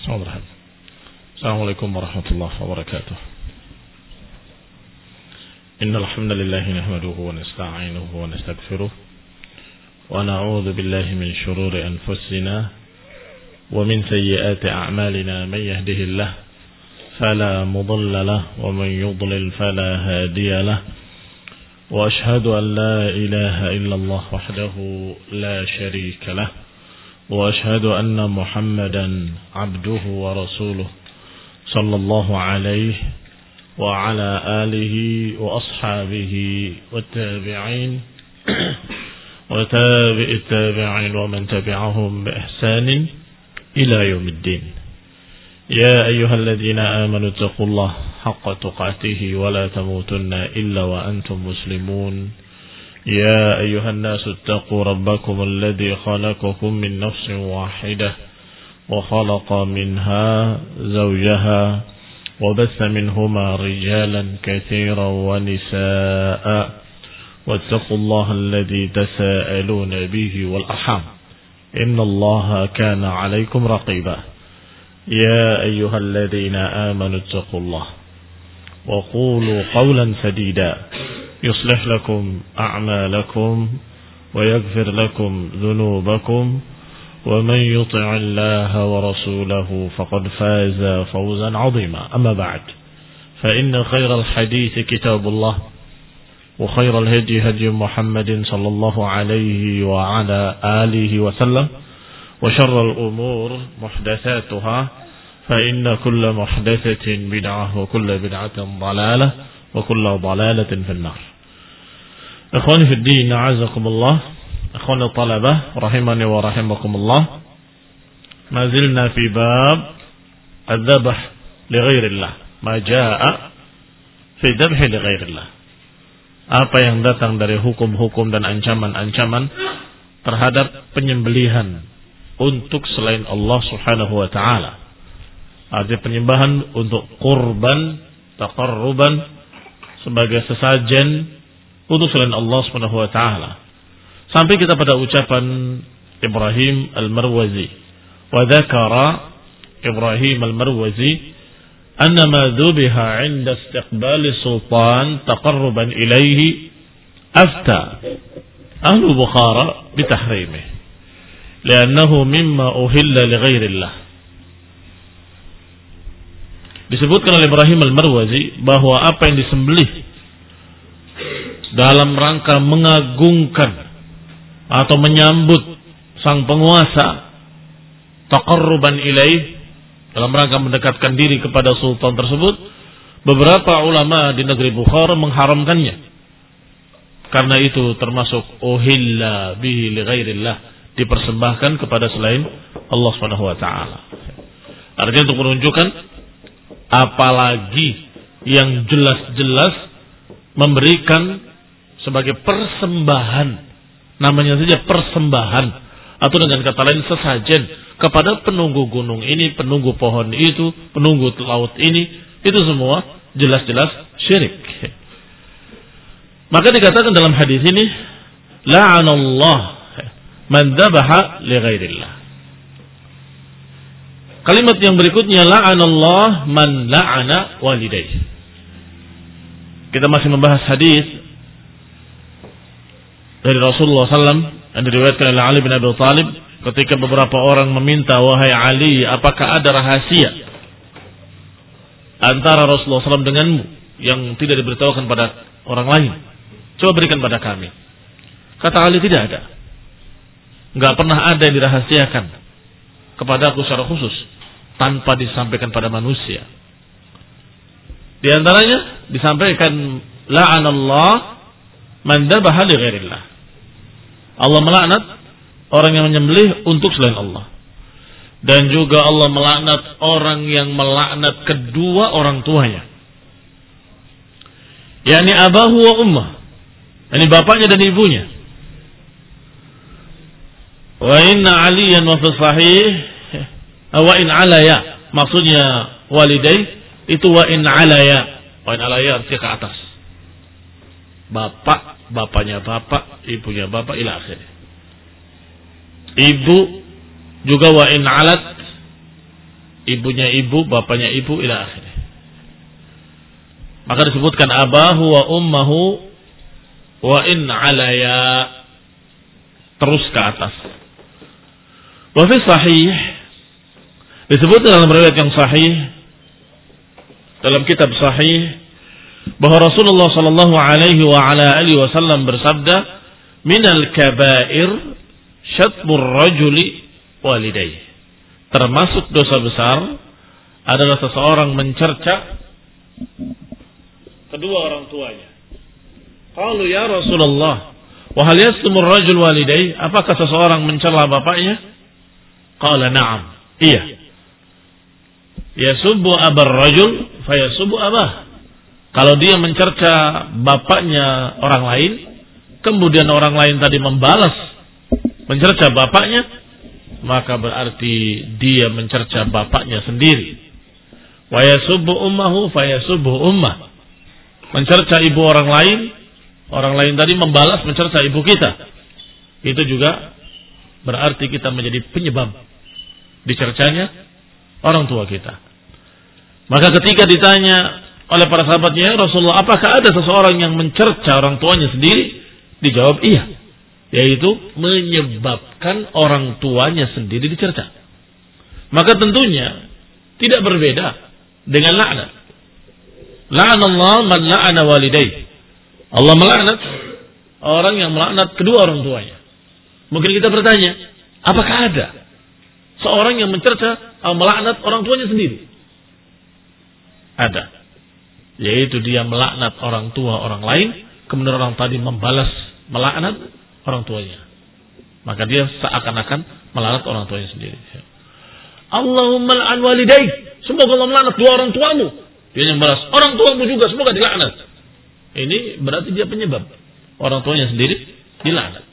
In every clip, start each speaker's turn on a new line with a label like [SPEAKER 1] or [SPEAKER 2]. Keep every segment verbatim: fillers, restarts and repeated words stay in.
[SPEAKER 1] Assalamualaikum warahmatullahi wabarakatuh. Innal hamdalillah nahmaduhu wa nasta'inuhu wa nastaghfiruh wa na'udzu billahi min shururi anfusina wa min sayyiati a'malina man yahdihillahu fala mudilla lahu wa man yudlil fala hadiya lahu wa ashhadu an la ilaha illallah wahdahu la sharika lahu wa ashhadu anna Muhammadan abduhu wa rasuluh sallallahu alaihi wa ala alihi wa ashabihi wa tabi'in wa tabi'it tabi'in wa man tabi'ahum bi ihsanin ila yaumiddin. Ya ayyuhalladzina amanu taqullaha haqqa tuqatih wa la tamutunna illa wa antum muslimun. يا أيها الناس اتقوا ربكم الذي خلقكم من نفس واحدة وخلق منها زوجها وبث منهما رجالا كثيرا ونساء واتقوا الله الذي تساءلون به والأرحام إن الله كان عليكم رقيبا. يا أيها الذين آمنوا اتقوا الله وقولوا قولا سديدا يصلح لكم أعمالكم ويغفر لكم ذنوبكم ومن يطع الله ورسوله فقد فاز فوزا عظيما. أما بعد فإن خير الحديث كتاب الله وخير الهدي هدي محمد صلى الله عليه وعلى آله وسلم وشر الأمور محدثاتها فإن كل محدثة بدعة وكل بدعة ضلالة وكل ضلالة في النار. Ikhwani fi din, a'azakumullah, ikhwani talabah rahimani wa rahimakumullah. Mazilna fi bab adzabh li ghairillah, ma jaa fi dzabh li ghairillah. Apa yang datang dari hukum-hukum dan ancaman-ancaman terhadap penyembelihan untuk selain Allah Subhanahu wa taala. Artinya penyembahan untuk kurban, taqarruban, sebagai sesajen untuk selain Allah Subhanahu wa taala. Sampai kita pada ucapan Ibrahim Al-Marwazi. Wa dzakara Ibrahim Al-Marwazi anna ma dhubiha 'inda istiqbali sultan taqarruban ilayhi afta ahlu Bukhara bitahrimihi li'annahu mimma uhilla li ghairillah. Disebutkan oleh Ibrahim Al-Marwazi bahwa apa yang disembelih dalam rangka mengagungkan atau menyambut sang penguasa, taqarruban ilaih, dalam rangka mendekatkan diri kepada sultan tersebut, beberapa ulama di negeri Bukhara mengharamkannya. Karena itu termasuk uhilla bihi li ghairillah, dipersembahkan kepada selain Allah Subhanahu wa taala. Artinya untuk menunjukkan apalagi yang jelas-jelas memberikan sebagai persembahan, namanya saja persembahan, atau dengan kata lain sesajen kepada penunggu gunung ini, penunggu pohon itu, penunggu laut ini, itu semua jelas-jelas syirik. Maka dikatakan dalam hadis ini, la'anallah man dzabaha li ghairillah. Kalimat yang berikutnya, la'anallah man la'ana walidayhi. Kita masih membahas hadis dari Rasulullah sallallahu alaihi wasallam yang diriwayatkan oleh Ali bin Abi Thalib ketika beberapa orang meminta, wahai Ali, apakah ada rahasia antara Rasulullah sallallahu alaihi wasallam denganmu yang tidak diberitahukan pada orang lain? Coba berikan pada kami. Kata Ali, tidak ada. Enggak pernah ada yang dirahasiakan kepada aku secara khusus tanpa disampaikan pada manusia. Di antaranya disampaikan, la'anallah man dzabaha li ghairillah. Allah melaknat orang yang menyembelih untuk selain Allah. Dan juga Allah melaknat orang yang melaknat kedua orang tuanya. yakni abahu wa ummah, yakni bapaknya dan ibunya. Wa inna aliyan wa fi sahih wa in alaya, maksudnya walidai itu wa in alaya, wa in alaya artinya ke atas. Bapak, bapaknya bapak, ibunya bapak, ila akhir. Ibu juga wa in alat, ibunya ibu, bapaknya ibu, ila akhirih. Maka disebutkan abahu wa ummahu wa in alaya, terus ke atas. Wa fi sahih, disebutkan dalam riwayat yang sahih, dalam kitab sahih, bahwa Rasulullah sallallahu alaihi wa ala alihi wasallam bersabda, minal kabair syatmur rajuli walidayhi. Termasuk dosa besar adalah seseorang mencerca kedua orang tuanya. Qalu ya Rasulullah, wa hal yasmur rajul walidayhi? Apakah seseorang mencela bapaknya? Qala na'am. Iya. Yasubbu abar rajul fayasubbu abah. Kalau dia mencerca bapaknya orang lain, kemudian orang lain tadi membalas mencerca bapaknya, maka berarti dia mencerca bapaknya sendiri. Wa yasubbu ummahu fayasubbu ummah. Mencerca ibu orang lain, orang lain tadi membalas mencerca ibu kita. Itu juga berarti kita menjadi penyebab dicercanya orang tua kita. Maka ketika ditanya oleh para sahabatnya, Rasulullah, apakah ada seseorang yang mencerca orang tuanya sendiri? Dijawab iya, yaitu menyebabkan orang tuanya sendiri dicerca. Maka tentunya tidak berbeda dengan laknat. La'anallahu man la'ana walidayhi. Allah melaknat orang yang melaknat kedua orang tuanya. Mungkin kita bertanya, apakah ada seorang yang mencerca atau melaknat orang tuanya sendiri? Ada. Yaitu dia melaknat orang tua orang lain, kemudian orang tadi membalas melaknat orang tuanya. Maka dia seakan-akan melaknat orang tuanya sendiri. Allahumma la'an walidayk. Semoga Allah melaknat dua orang tuamu. Dia yang balas, orang tuamu juga semoga dilaknat. Ini berarti dia penyebab orang tuanya sendiri dilaknat.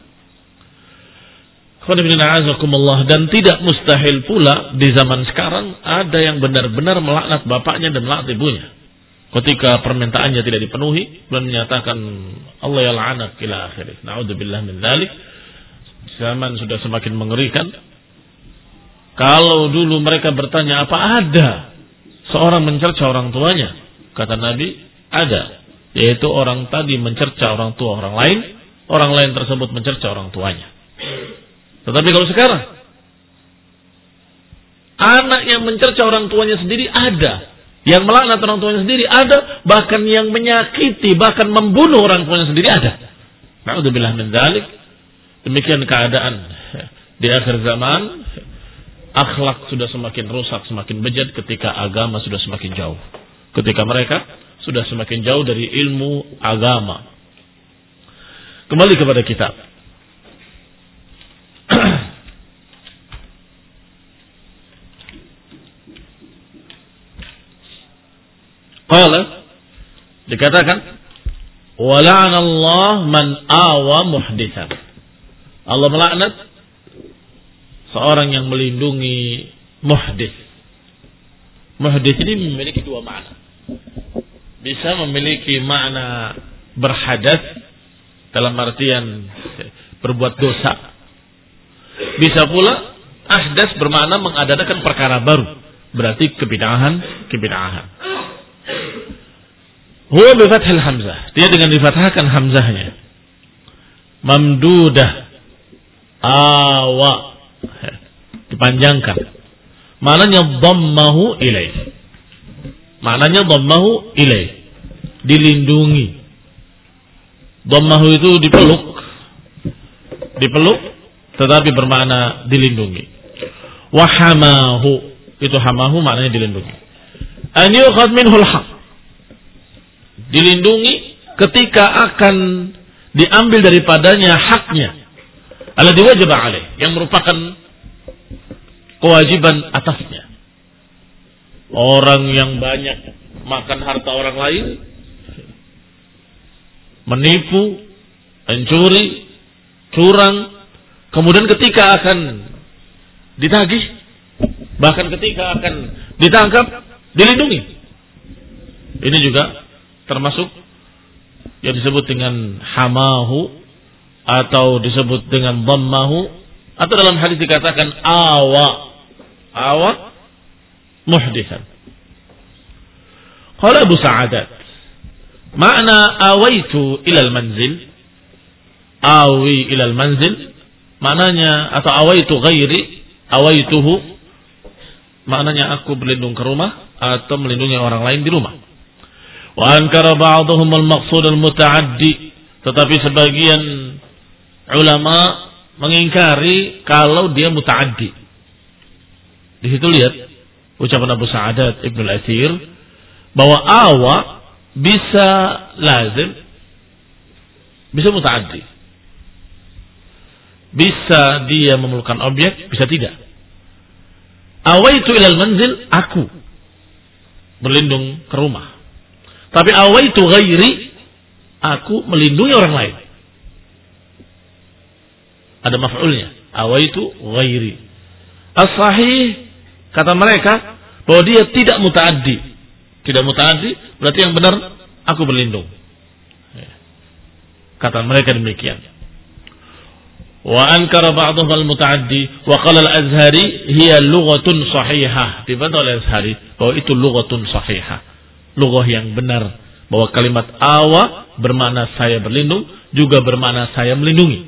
[SPEAKER 1] Dan tidak mustahil pula di zaman sekarang ada yang benar-benar melaknat bapaknya dan melaknat ibunya. Ketika permintaannya tidak dipenuhi, dan menyatakan Allah ya la'anak ila akhirih. Na'udzubillah min dzalik. Zaman sudah semakin mengerikan. Kalau dulu mereka bertanya, apa ada seorang mencerca orang tuanya? Kata Nabi, ada. Yaitu orang tadi mencerca orang tua orang lain, orang lain tersebut mencerca orang tuanya. Tetapi kalau sekarang, anak yang mencerca orang tuanya sendiri ada, yang melaknat orang tuanya sendiri ada, bahkan yang menyakiti, bahkan membunuh orang tuanya sendiri ada. Na'udzubillah min dzalik. Demikian keadaan di akhir zaman. Akhlak sudah semakin rusak, semakin bejat ketika agama sudah semakin jauh. Ketika mereka sudah semakin jauh dari ilmu agama. Kembali kepada kitab. Qala, dikatakan, wa la'ana Allah man awa muhditsan. Allah melaknat seorang yang melindungi muhdits. Muhdits ini memiliki dua makna. Bisa memiliki makna berhadas dalam artian berbuat dosa. Bisa pula ahdas bermakna mengadakan perkara baru, berarti kebid'ahan, kebid'ahan. Huwa bi fathil hamzah. Dia dengan difathahkan hamzahnya. Mamdudah. Awa. Dipanjangkan. Maknanya dhammahu ilaih. Maknanya dhammahu ilaih. Dilindungi. Dhammahu itu dipeluk. Dipeluk tetapi bermakna dilindungi. Wa hamahu. Itu hamahu maknanya dilindungi. An yukhad minhul haq. Dilindungi ketika akan diambil daripadanya haknya. Alladzi wajaba alaih, yang merupakan kewajiban atasnya. Orang yang banyak makan harta orang lain, menipu, mencuri, curang, kemudian ketika akan ditagih, bahkan ketika akan ditangkap, dilindungi. Ini juga termasuk yang disebut dengan hamahu atau disebut dengan dhammahu, atau dalam hadis dikatakan awa. Awa muhditsan. Qala Abu Sa'adat, makna awaitu ilal manzil, awi ilal manzil, maknanya atau awaitu ghairi, awaituhu, maknanya aku berlindung ke rumah atau melindungi orang lain di rumah. Wa ankara ba'dhum al-maqsud al-muta'addi, tetapi sebagian ulama mengingkari kalau dia muta'addi. Di situ lihat ucapan Abu Sa'adat Ibnu al-Athir bahwa awa bisa lazim, bisa muta'addi. Bisa dia memerlukan objek, bisa tidak. Awaitu ilal manzil, aku berlindung ke rumah. Tapi awaitu ghairi, aku melindungi orang lain. Ada maf'ulnya. Awaitu ghairi. As-sahih, kata mereka, bahwa dia tidak muta'addi. Tidak muta'addi, berarti yang benar, aku berlindung. Kata mereka demikian. Wa ankara ba'dhum al-muta'addi wa qala al-Azhari hiya lughatun sahihah. Dibantah oleh Azhari bahwa itu lughatun sahihah. Lughah yang benar, bahwa kalimat awa bermakna saya berlindung, juga bermakna saya melindungi.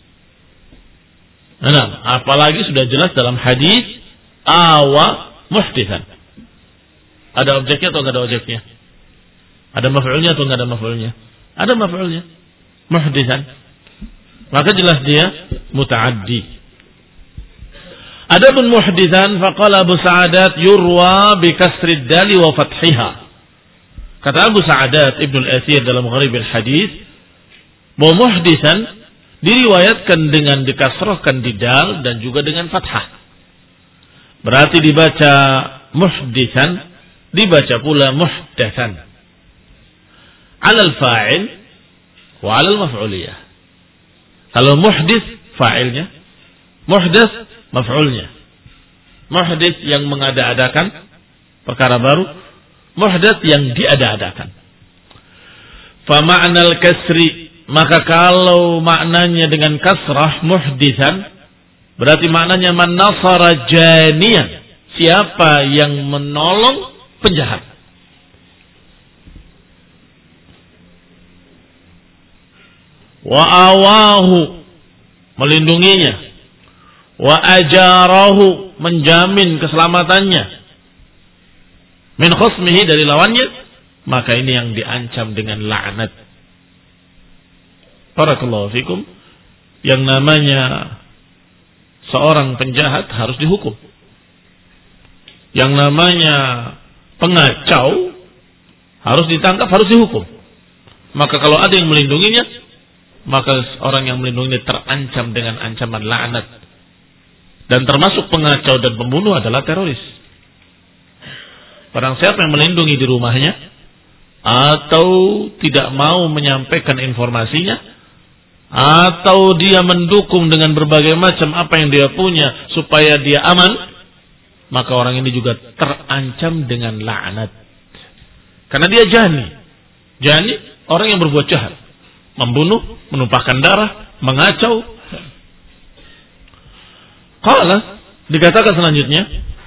[SPEAKER 1] Nah, apalagi sudah jelas dalam hadis awa muhditsan. Ada objeknya atau enggak ada objeknya? Ada maf'ulnya atau enggak ada maf'ulnya? Ada maf'ulnya. Muhditsan. Maka jelas dia muta'addi. Adapun muhditsan faqala Abu Sa'adat yurwa bi kasrid dali wa fathiha. Kata Abu Sa'adat Ibnu al-Athir dalam Gharib al-Hadis, bahwa muhditsan diriwayatkan dengan dikasrahkan di dal dan juga dengan fathah. Berarti dibaca muhditsan, dibaca pula muhdatsan. 'Ala al-fa'il wa 'ala al-maf'uliyah. Kalau muhdits fa'ilnya, muhdats maf'ulnya. Muhdits yang mengada-adakan perkara baru, muhdats yang diada-adakan. Fa ma'nal kasri, maka kalau maknanya dengan kasrah muhditsan, berarti maknanya man nasara janiyan, siapa yang menolong penjahat. Wa awahu, melindunginya. Wa ajarahu, menjamin keselamatannya. Min khusmihi, dari lawannya, maka ini yang diancam dengan laknat. Barakallahu fikum. Yang namanya seorang penjahat harus dihukum. Yang namanya pengacau harus ditangkap, harus dihukum. Maka kalau ada yang melindunginya, maka orang yang melindunginya terancam dengan ancaman laknat. Dan termasuk pengacau dan pembunuh adalah teroris. Barang siapa yang melindungi di rumahnya atau tidak mau menyampaikan informasinya, atau dia mendukung dengan berbagai macam apa yang dia punya supaya dia aman, maka orang ini juga terancam dengan laknat. Karena dia jani. Jani, orang yang berbuat jahat, membunuh, menumpahkan darah, mengacau. Qala, dikatakan selanjutnya,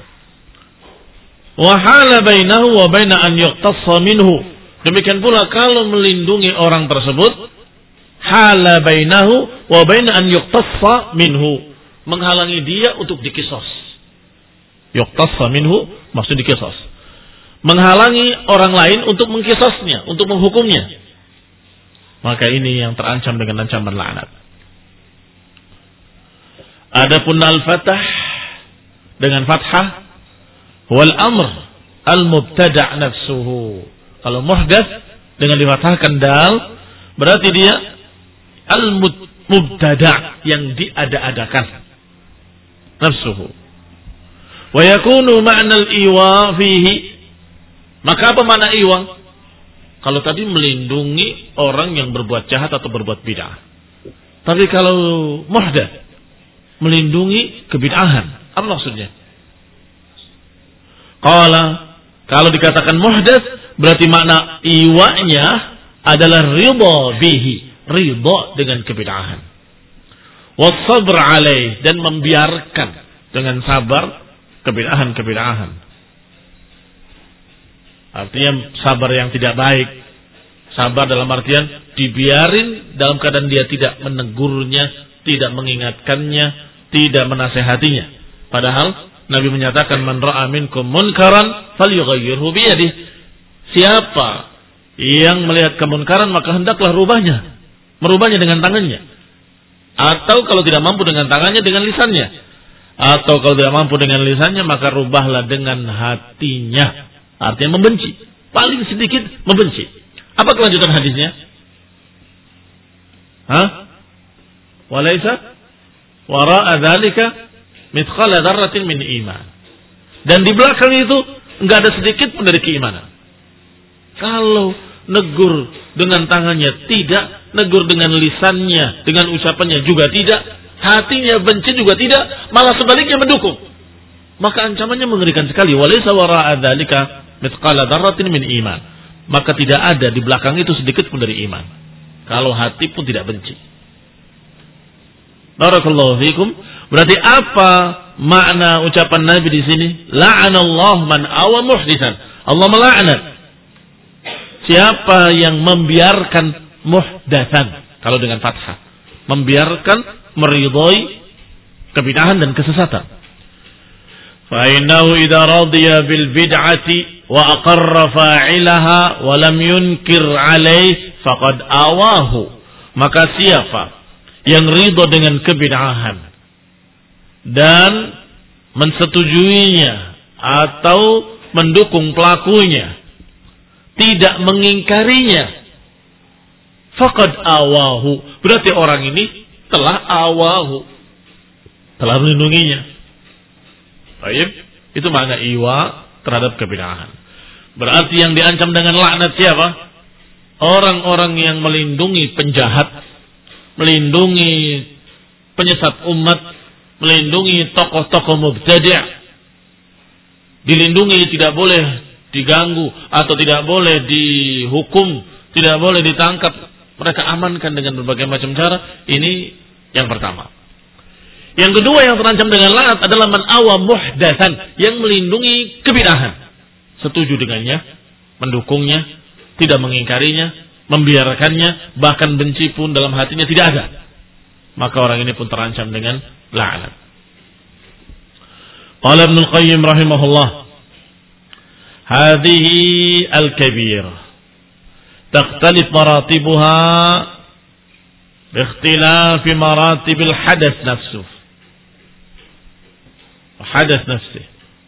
[SPEAKER 1] wa hala bainahu wa baina an yuqtassa minhu. Demikian pula kalau melindungi orang tersebut, hala bainahu wa baina an yuqtassa minhu, menghalangi dia untuk dikisos. Yuqtassa minhu maksud dikisos, menghalangi orang lain untuk mengkisosnya, untuk menghukumnya. Maka ini yang terancam dengan ancaman laknat. Adapun al-fatah dengan fathah wal amr al-mubtada' nafsuhu. Kalau muhdats dengan difathahkan dal, berarti dia al-mubtada' yang diada-adakan nafsuhu. Wa yakunu ma'na al-iwa fihi. Maka apa makna iwa? Kalau tadi melindungi orang yang berbuat jahat atau berbuat bid'ah. Tapi kalau muhdats, melindungi kebid'ahan. Apa maksudnya? Qala, kalau dikatakan muhdats, berarti makna iwanya adalah ridha bihi, ridha dengan kebid'ahan. Wasabr alaih, dan membiarkan dengan sabar kebid'ahan-kebid'ahan. Artinya sabar yang tidak baik. Sabar dalam artian dibiarin dalam keadaan dia tidak menegurnya, tidak mengingatkannya, tidak menasehatinya. Padahal Nabi menyatakan man ra'a minkum munkaran falyughayyirhu biyadihi. Siapa yang melihat kemunkaran maka hendaklah rubahnya. Merubahnya dengan tangannya. Atau kalau tidak mampu dengan tangannya, dengan lisannya. Atau kalau tidak mampu dengan lisannya, maka rubahlah dengan hatinya. Artinya membenci. Paling sedikit membenci. Apa kelanjutan hadisnya? Hah? Walaysa wara'a dzalika mithqala dzarratin min iman. Dan di belakang itu enggak ada sedikit pun dari keimanan. Kalau negur dengan tangannya tidak, negur dengan lisannya, dengan ucapannya juga tidak, hatinya benci juga tidak, malah sebaliknya mendukung, maka ancamannya mengerikan sekali. Walaysa wara'a dzalika mithqala dzarratin min iman. Maka tidak ada di belakang itu sedikit pun dari iman. Kalau hati pun tidak benci. Barakallahu fikum. Berarti apa makna ucapan Nabi di sini? La'anallahu man awa muhdisan. Allah melaknat siapa yang membiarkan muhdatsan. Kalau dengan fathah, membiarkan, meridhai kebid'ahan dan kesesatan. Fa innahu idza radiya bil bid'ati wa aqarra fa'ilaha wa lam yunkir 'alaihi faqad awahu. Maka siapa yang ridha dengan kebid'ahan dan mensetujuinya atau mendukung pelakunya, tidak mengingkarinya, faqad awahu, berarti orang ini telah awahu, telah melindunginya. Baik, itu makna iwa terhadap kebid'ahan. Berarti yang diancam dengan laknat siapa? Orang-orang yang melindungi penjahat, melindungi penyesat umat, melindungi tokoh-tokoh mubtadi', dilindungi, tidak boleh diganggu atau tidak boleh dihukum, tidak boleh ditangkap, mereka amankan dengan berbagai macam cara. Ini yang pertama. Yang kedua yang terancam dengan laknat adalah man awa muhdatsan, yang melindungi kebid'ahan, setuju dengannya, mendukungnya, tidak mengingkarinya, membiarkannya, bahkan benci pun dalam hatinya tidak ada. Maka orang ini pun terancam dengan laknat. Qala Ibnu Qayyim rahimahullah, hadhihi al-kabir takhtalif maratibuha باختلاف مراتب الحدث نفسه حدث nafsih.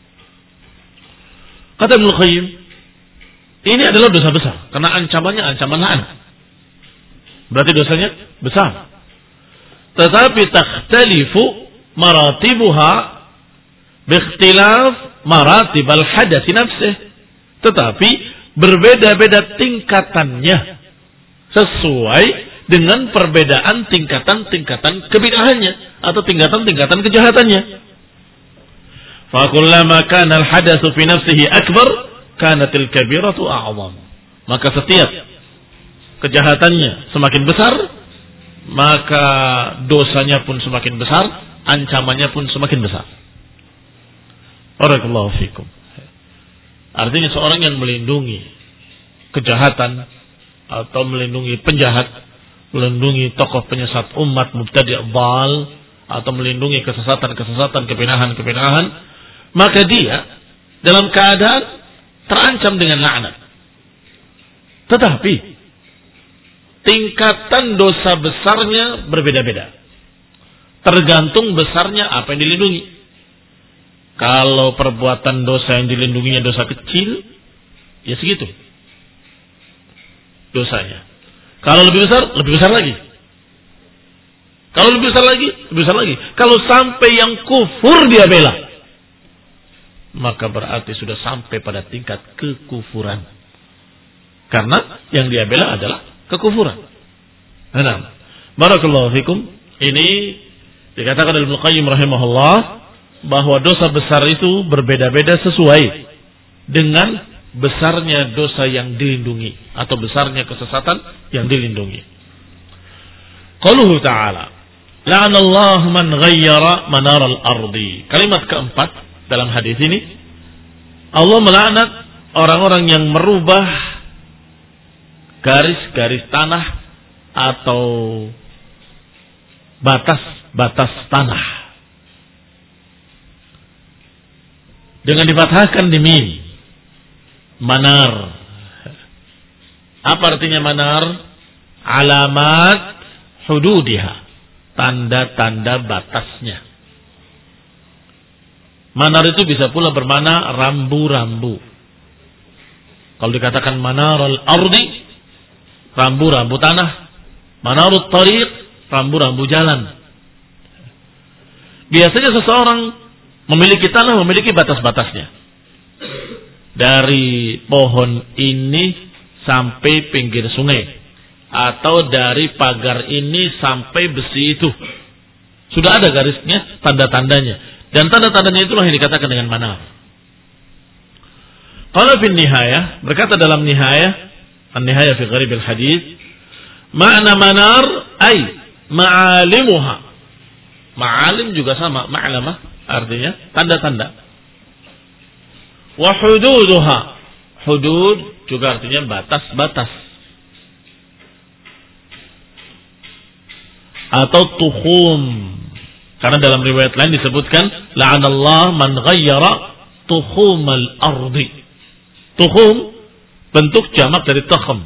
[SPEAKER 1] Kata Ibnu Qayyim, ini adalah dosa besar karena ancamannya ancaman laknat. Berarti dosanya besar. Tetapi takhtalifu maratibuha biikhtilaf maratib al-hadath nafsih. Tetapi berbeda-beda tingkatannya sesuai dengan perbedaan tingkatan-tingkatan kebid'ahannya atau tingkatan-tingkatan kejahatannya. Fa kullama kana al-hadatsu fi nafsihi akbar, kanat al-kabiratu a'zam. Maka setiap kejahatannya semakin besar, maka dosanya pun semakin besar, ancamannya pun semakin besar. Barakallahu fikum. Artinya seorang yang melindungi kejahatan atau melindungi penjahat, melindungi tokoh penyesat umat mubtadi' dhal, atau melindungi kesesatan-kesesatan, kebid'ahan-kebid'ahan, maka dia dalam keadaan terancam dengan laknat. Tetapi tingkatan dosa besarnya berbeda-beda, tergantung besarnya apa yang dilindungi. Kalau perbuatan dosa yang dilindunginya dosa kecil, ya segitu dosanya. Kalau lebih besar, lebih besar lagi. Kalau lebih besar lagi, lebih besar lagi. Kalau sampai yang kufur dia bela, maka berarti sudah sampai pada tingkat kekufuran. Karena yang dia bela adalah kekufuran. Nah, barakallahu fikum. Ini dikatakan oleh Ibnu Qayyim rahimahullah bahwa dosa besar itu berbeda-beda sesuai dengan besarnya dosa yang dilindungi atau besarnya kesesatan yang dilindungi. Qauluhu ta'ala, la'anallahu man ghayyara manaral ardi. Kalimat keempat dalam hadis ini, Allah melaknat orang-orang yang merubah garis-garis tanah atau batas-batas tanah. Dengan difathahkan di mim. Manar. Apa artinya manar? Alamat hududiha. Tanda-tanda batasnya. Manar itu bisa pula bermakna rambu-rambu. Kalau dikatakan manarul ardi, rambu-rambu tanah. Manarut tariq, rambu-rambu jalan. Biasanya seseorang memiliki tanah, memiliki batas-batasnya. Dari pohon ini sampai pinggir sungai. Atau dari pagar ini sampai besi itu. Sudah ada garisnya, tanda-tandanya. Dan tanda-tandanya itulah yang dikatakan dengan manar. Qala fi nihayah, berkata dalam nihayah, an-nihayah fi gharib al-hadis, makna manar ay ma'alimuha. Ma'alim juga sama, ma'lamah artinya tanda-tanda. Wa hududuha. Hudud juga artinya batas-batas. Atau tukhum. Karena dalam riwayat lain disebutkan la'anallah man ghayyara tukhumal ardi. Tukhum bentuk jamak dari takham.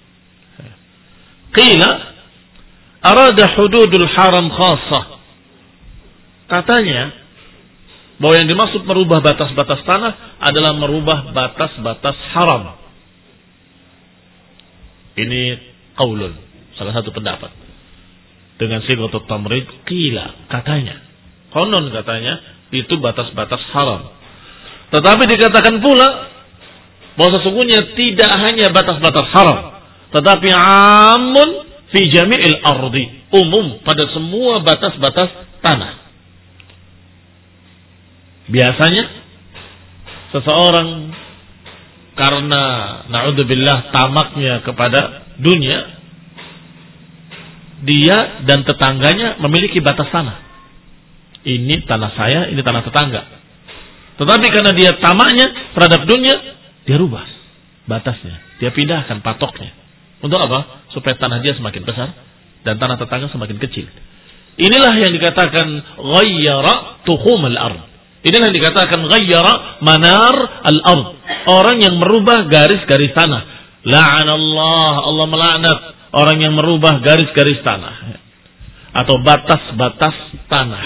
[SPEAKER 1] Qila arada hududul haram khassah. Katanya bahwa yang dimaksud merubah batas-batas tanah adalah merubah batas-batas haram. Ini qaulun, salah satu pendapat. Dengan sighatul tamrid, qila, katanya. Konon katanya, itu batas-batas haram. Tetapi dikatakan pula bahwa sesungguhnya tidak hanya batas-batas haram, tetapi amun fi jami'il ardi, umum pada semua batas-batas tanah. Biasanya seseorang karena na'udzubillah tamaknya kepada dunia, dia dan tetangganya memiliki batas tanah. Ini tanah saya, ini tanah tetangga. Tetapi karena dia tamaknya terhadap dunia, dia rubah batasnya, dia pindahkan patoknya. Untuk apa? Supaya tanah dia semakin besar dan tanah tetangga semakin kecil. Inilah yang dikatakan ghayyara tukhumul ard. Inilah yang dikatakan ghayyara manar al-ard. Orang yang merubah garis-garis tanah. La'anallah, Allah melaknat orang yang merubah garis-garis tanah atau batas-batas tanah.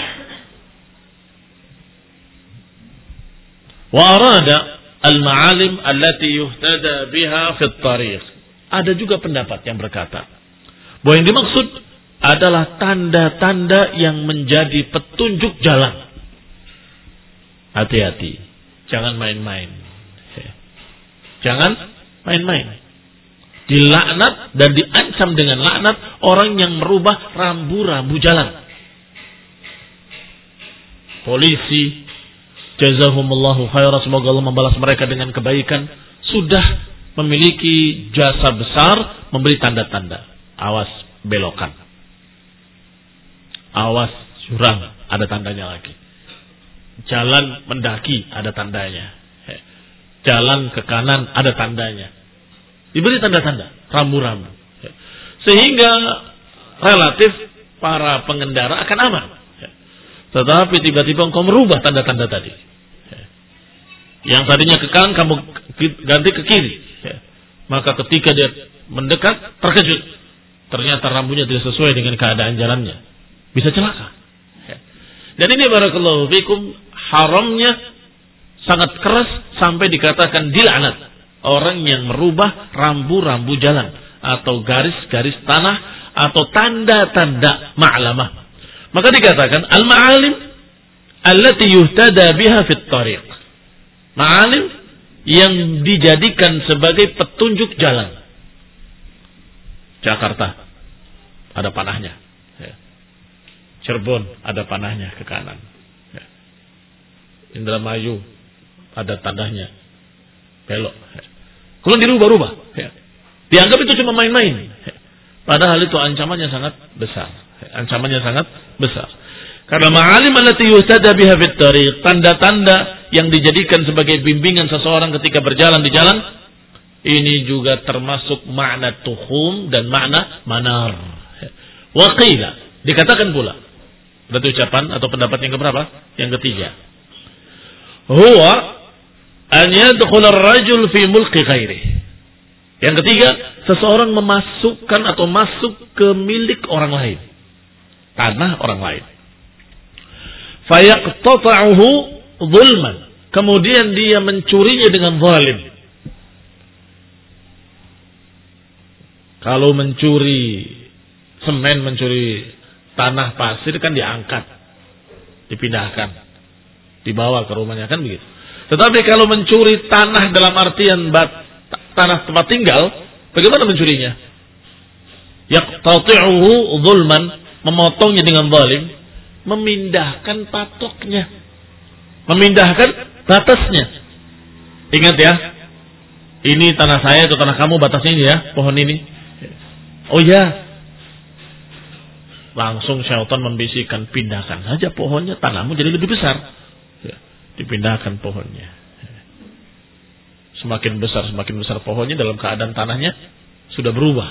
[SPEAKER 1] Wa arada al-ma'alim allati yuhtada biha fi at-tariq. Ada juga pendapat yang berkata bahwa yang dimaksud adalah tanda-tanda yang menjadi petunjuk jalan. Hati-hati, jangan main-main. Jangan main-main. Dilaknat dan diancam dengan laknat orang yang merubah rambu-rambu jalan. Polisi, jazahumullahu khairan, semoga Allah membalas mereka dengan kebaikan, sudah memiliki jasa besar memberi tanda-tanda. Awas belokan. Awas jurang, ada tandanya lagi. Jalan mendaki, ada tandanya. Jalan ke kanan, ada tandanya. Diberi tanda-tanda, rambu-rambu. Sehingga relatif para pengendara akan aman. Tetapi tiba-tiba engkau merubah tanda-tanda tadi. Yang tadinya ke kanan, kamu ganti ke kiri. Maka ketika dia mendekat, terkejut. Ternyata rambunya tidak sesuai dengan keadaan jalannya. Bisa celaka. Dan ini barakallahu fikum, haramnya sangat keras sampai dikatakan dilaknat. Orang yang merubah rambu-rambu jalan atau garis-garis tanah atau tanda-tanda ma'lamah. Maka dikatakan al-ma'alim allati yuhtada biha fit tariq. Ma'alim yang dijadikan sebagai petunjuk jalan. Jakarta ada panahnya. Cirebon ada panahnya ke kanan. Indramayu ada tandanya belok. Kemudian dirubah-rubah. Dianggap itu cuma main-main. Padahal itu ancamannya sangat besar. Ancamannya sangat besar. Karena ma'alim allati yustada biha fit tariq, tanda-tanda yang dijadikan sebagai bimbingan seseorang ketika berjalan di jalan, ini juga termasuk makna tuhum dan makna manar. Wa qila, dikatakan pula, berarti ucapan atau pendapat yang keberapa? Yang ketiga. Huwa an yadkhul ar-rajul fi mulki ghairihi. Yang ketiga, seseorang memasukkan atau masuk ke milik orang lain, tanah orang lain. Fayaqtata'uhu zulman, kemudian dia mencurinya dengan zalim. Kalau mencuri semen, mencuri tanah pasir kan diangkat, dipindahkan, dibawa ke rumahnya, kan begitu. Tetapi kalau mencuri tanah dalam artian bat, tanah tempat tinggal, bagaimana mencurinya? Yaqtati'uhu zulman, memotongnya dengan zalim, memindahkan patoknya, memindahkan batasnya. Ingat ya, ini tanah saya, itu tanah kamu, batasnya ini ya, pohon ini. Oh ya, langsung syaitan membisikkan, pindahkan saja pohonnya, tanahmu jadi lebih besar. Ya, dipindahkan pohonnya. Semakin besar, semakin besar pohonnya dalam keadaan tanahnya sudah berubah.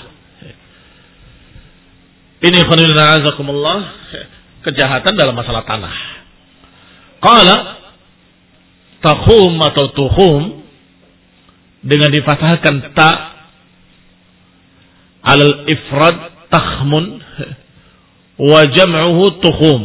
[SPEAKER 1] Ini khonilna azakumullah, kejahatan dalam masalah tanah. Qala takhum atau tuhum dengan difathahkan ta alal ifrad takhmun wa jam'uhu tukhum.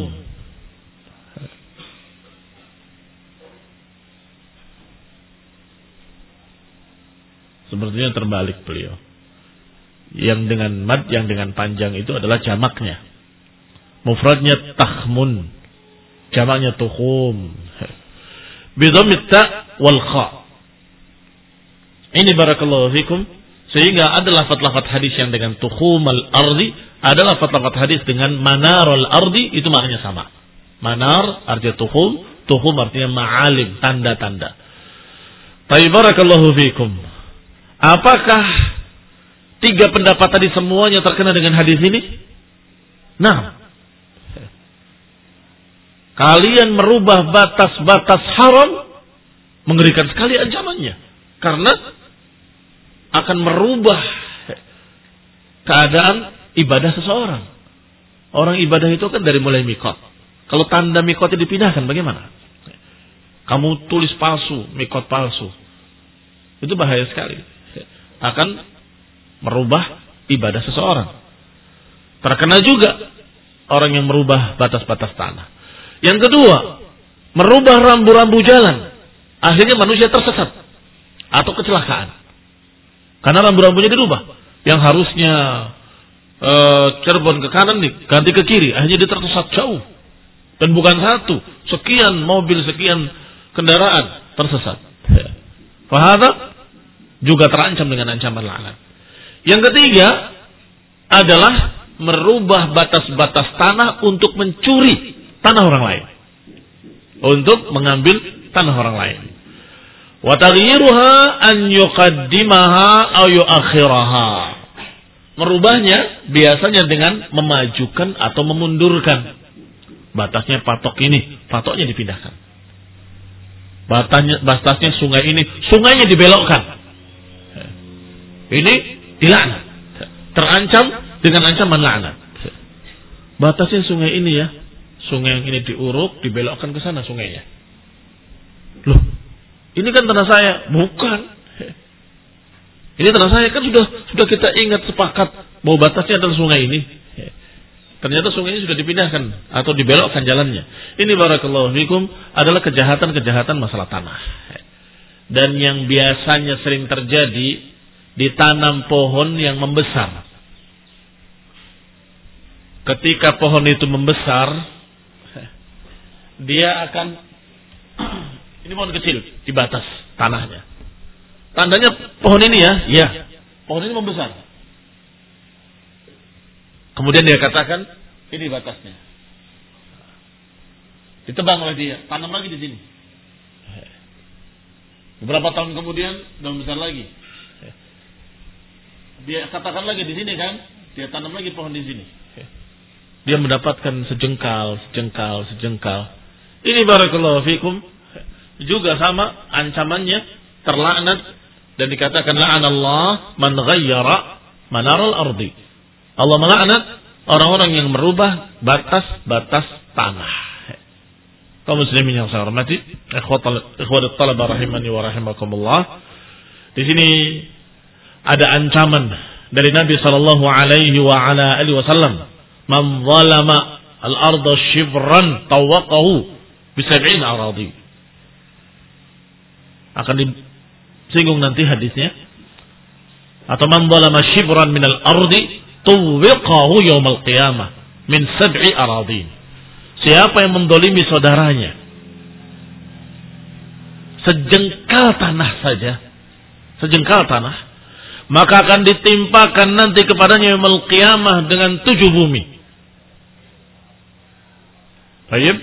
[SPEAKER 1] Sepertinya terbalik beliau. Yang dengan mad, yang dengan panjang itu adalah jamaknya. Mufradnya takhmun, jamaknya tukhum. Bidhammit ta wal kha. Ini barakallahu fikum. Sehingga ada lafaz-lafaz hadis yang dengan tuhumal ardi, ada lafaz-lafaz hadis dengan manarul ardi, itu maknanya sama. Manar artinya tuhum, tuhum artinya ma'alim, tanda-tanda. Tapi barakallahu fikum, apakah tiga pendapat tadi semuanya terkena dengan hadis ini? Nah, kalian merubah batas-batas haram, mengerikan sekali ancamannya. Karena akan merubah keadaan ibadah seseorang. Orang ibadah itu kan dari mulai mikot. Kalau tanda mikotnya dipindahkan bagaimana? Kamu tulis palsu, mikot palsu, itu bahaya sekali. Akan merubah ibadah seseorang. Terkena juga orang yang merubah batas-batas tanah. Yang kedua, merubah rambu-rambu jalan. Akhirnya manusia tersesat atau kecelakaan. Karena rambu-rambunya dirubah. Yang harusnya e, Cirebon ke kanan nih, ganti ke kiri. Akhirnya dia tersesat jauh. Dan bukan satu, sekian mobil, sekian kendaraan tersesat. Fahadha juga terancam dengan ancaman laknat. Yang ketiga adalah merubah batas-batas tanah untuk mencuri tanah orang lain. Untuk mengambil tanah orang lain. Wa taghyiruha an yuqaddimaha aw yuakhiraha. Merubahnya biasanya dengan memajukan atau memundurkan. Batasnya patok ini, patoknya dipindahkan. Batasnya, batasnya sungai ini, sungainya dibelokkan. Ini dilaknat. Terancam dengan ancaman laknat. Batasnya sungai ini ya, sungai yang ini diuruk, dibelokkan ke sana sungainya. Loh, ini kan tanah saya. Bukan. Ini tanah saya, kan sudah sudah kita ingat sepakat bahwa batasnya adalah sungai ini. Ternyata sungai ini sudah dipindahkan atau dibelokkan jalannya. Ini barakallahu fikum adalah kejahatan-kejahatan masalah tanah. Dan yang biasanya sering terjadi, ditanam pohon yang membesar. Ketika pohon itu membesar, dia akan, ini pohon kecil di batas tanahnya. Tandanya pohon ini ya, ya, pohon ini membesar. Kemudian dia katakan, ini batasnya. Ditebang oleh dia, tanam lagi di sini. Beberapa tahun kemudian, daun besar lagi. Dia katakan lagi di sini kan, dia tanam lagi pohon di sini. Dia mendapatkan sejengkal, sejengkal, sejengkal. Ini barakallahu fikum juga sama ancamannya, terlaknat, dan dikatakan la'anallah man ghayyara manaral ardi. Allah melaknat orang-orang yang merubah batas-batas tanah. Kaum muslimin yang saya hormati, ikhwatul talabah rahimani wa rahimakumullah. Di sini ada ancaman dari Nabi sallallahu alaihi wa ala alihi wasallam, "Man zalama al-ardha shibran tawaqahu bi sab'in aradi." Akan disinggung nanti hadisnya. Atau man zalama shibran min al-ardi tuwiqahu yaumal qiyamah min sab'i aradin. Siapa yang mendolimi saudaranya sejengkal tanah saja, sejengkal tanah, maka akan ditimpakan nanti kepadanya yaumul qiyamah dengan tujuh bumi. Baik.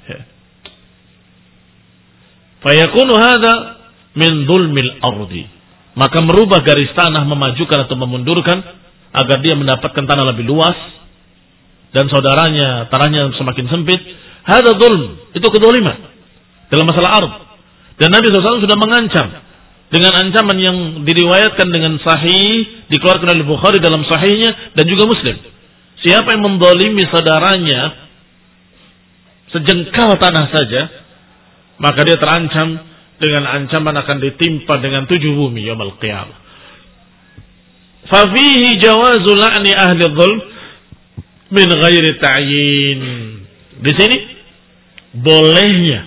[SPEAKER 1] Fayakunu hadza min dzulmil ardi. Maka merubah garis tanah, memajukan atau memundurkan agar dia mendapatkan tanah lebih luas dan saudaranya tanahnya semakin sempit. Hadza dzulm, itu kedzaliman dalam masalah ardh. Dan Nabi shallallahu alaihi wasallam sudah mengancam dengan ancaman yang diriwayatkan dengan sahih, dikeluarkan oleh Bukhari dalam sahihnya dan juga Muslim. Siapa yang mendolimi saudaranya sejengkal tanah saja, maka dia terancam dengan ancaman akan ditimpa dengan tujuh bumi yaumul qiyamah. Fa fihi jawazu la'ni ahli dzulm min ghairi ta'yin. Di sini bolehnya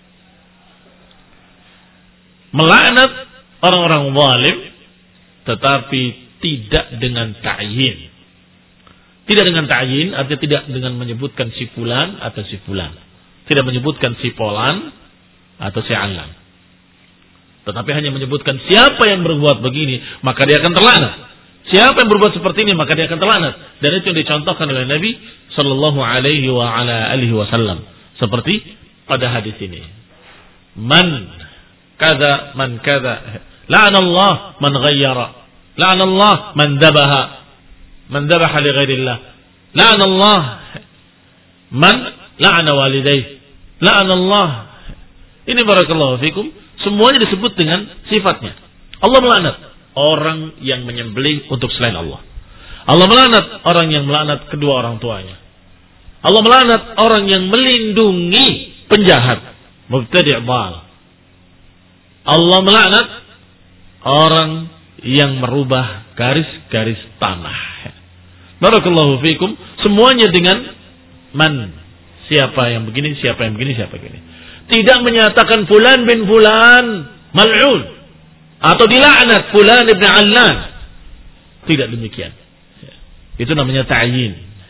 [SPEAKER 1] melaknat orang-orang zalim tetapi tidak dengan ta'yin. Tidak dengan ta'yin artinya tidak dengan menyebutkan si fulan atau si fulan. Tidak menyebutkan si polan atau si alan. Tetapi hanya menyebutkan siapa yang berbuat begini, maka dia akan terlaknat. Siapa yang berbuat seperti ini, maka dia akan terlaknat. Dan itu yang dicontohkan oleh Nabi sallallahu alaihi wa ala alihi wasallam. Seperti pada hadis ini. Man kada man kada. La'anallah man ghayyara. La'anallah man dabaha. Man dabaha li ghairillah. La'anallah man la'ana walidayh. La'anallah. Ini barakallahu fikum. Semuanya disebut dengan sifatnya. Allah melaknat orang yang menyembelih untuk selain Allah. Allah melaknat orang yang melaknat kedua orang tuanya. Allah melaknat orang yang melindungi penjahat, mubtadi' dhal. Allah melaknat orang yang merubah garis-garis tanah. Barakallahu fikum. Semuanya dengan man. Siapa yang begini, siapa yang begini, siapa yang begini. Tidak menyatakan fulan bin fulan mal'un atau dilaknat fulan ibn allan. Tidak demikian. Itu namanya ta'yin.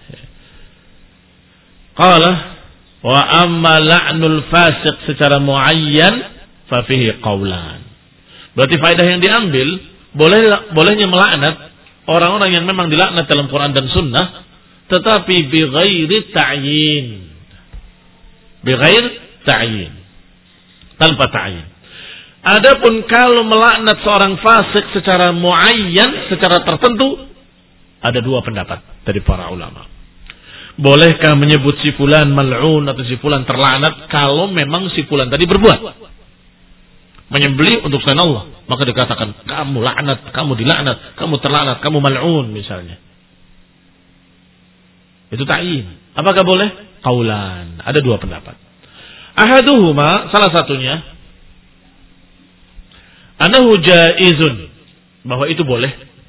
[SPEAKER 1] Qala wa amma la'nul fasiq secara muayyan fa fihi qaulan. Berarti faedah yang diambil boleh bolehnya melaknat orang-orang yang memang dilaknat dalam Quran dan Sunnah, tetapi bi ghairi ta'yin. Bi ghairi ta'yin, tanpa ta'yin. Adapun kalau melaknat seorang fasik secara muayyan, secara tertentu, ada dua pendapat dari para ulama. Bolehkah menyebut si fulan mal'un atau si fulan terlaknat kalau memang si fulan tadi berbuat menyembelih untuk selain Allah, maka dikatakan kamu laknat, kamu dilaknat, kamu terlaknat, kamu mal'un misalnya. Itu ta'yin. Apakah boleh? Qaulan. Ada dua pendapat. Ahaduhuma, salah satunya, anahu jaizun, bahwa itu boleh.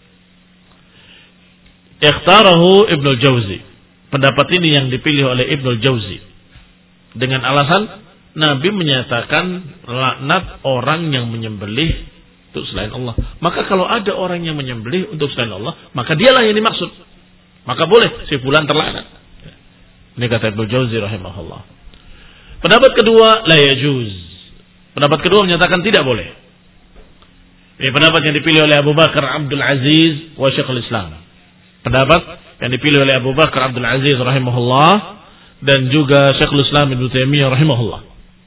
[SPEAKER 1] Ikhtarahu Ibnul Jauzi. Pendapat ini yang dipilih oleh Ibnul Jauzi dengan alasan Nabi menyatakan laknat orang yang menyembelih untuk selain Allah. Maka kalau ada orang yang menyembelih untuk selain Allah, maka dialah yang dimaksud. Maka boleh si fulan terlaknat. Ini kata Ibnul Jauzi rahimahullah. Pendapat kedua, la yajuz. Pendapat kedua menyatakan tidak boleh. Ini pendapat yang dipilih oleh Abu Bakar Abdul Aziz wa Syekhul Islam. Pendapat yang dipilih oleh Abu Bakar Abdul Aziz rahimahullah dan juga Syekhul Islam Ibnu Taimiyah rahimahullah.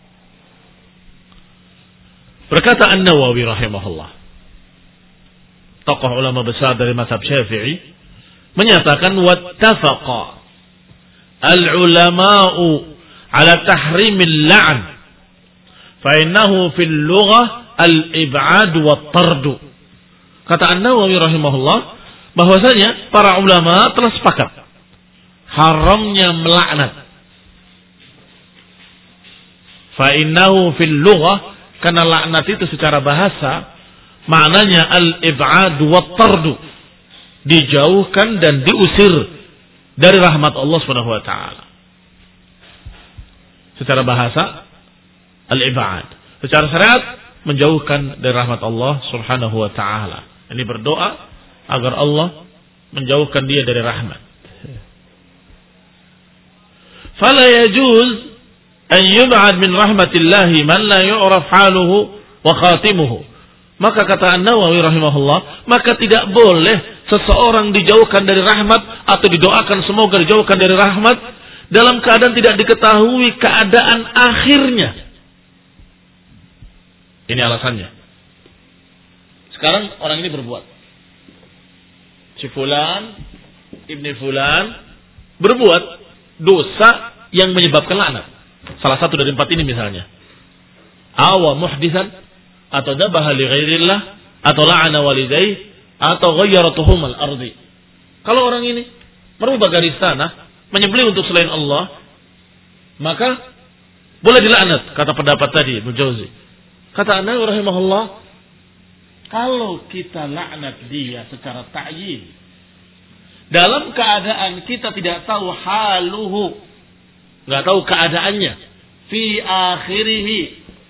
[SPEAKER 1] Berkata An-Nawawi rahimahullah, tokoh ulama besar dari mazhab Syafi'i, menyatakan wattafaqa al-ulama'u ala tahrimil la'n fa innahu fil lughah al-ib'ad wa tardu. Kata An-Nawawi rahimahullah, bahwasanya para ulama telah sepakat haramnya melaknat. Fa innahu fil lughah, karena laknat itu secara bahasa maknanya al-ib'ad wa tardu, dijauhkan dan diusir dari rahmat Allah Subhanahu wa taala. Secara bahasa al-ib'ad, secara syariat menjauhkan dari rahmat Allah Subhanahu wa taala. Ini berdoa agar Allah menjauhkan dia dari rahmat. Fala yajuz an yub'ad min rahmatillahi man la yu'raf haluhu wa khatimuhu. Maka kata An-Nawawi rahimahullah, maka tidak boleh seseorang dijauhkan dari rahmat atau didoakan semoga dijauhkan dari rahmat dalam keadaan tidak diketahui keadaan akhirnya. Ini alasannya. Sekarang orang ini berbuat. Si fulan, ibni fulan berbuat dosa yang menyebabkan laknat. Salah satu dari empat ini misalnya. Awa muhditsan, atau dabaha li ghairillah, atau la'ana walidayh, atau ghayyara tuhumal ardi. Kalau orang ini merubah garis tanah, menyembelih untuk selain Allah, maka boleh dilaknat, kata pendapat tadi Ibnu Jauzi. Kata An-Nawawi rahimahullah, kalau kita laknat dia secara ta'yin dalam keadaan kita tidak tahu haluhu, enggak tahu keadaannya, fi akhirih,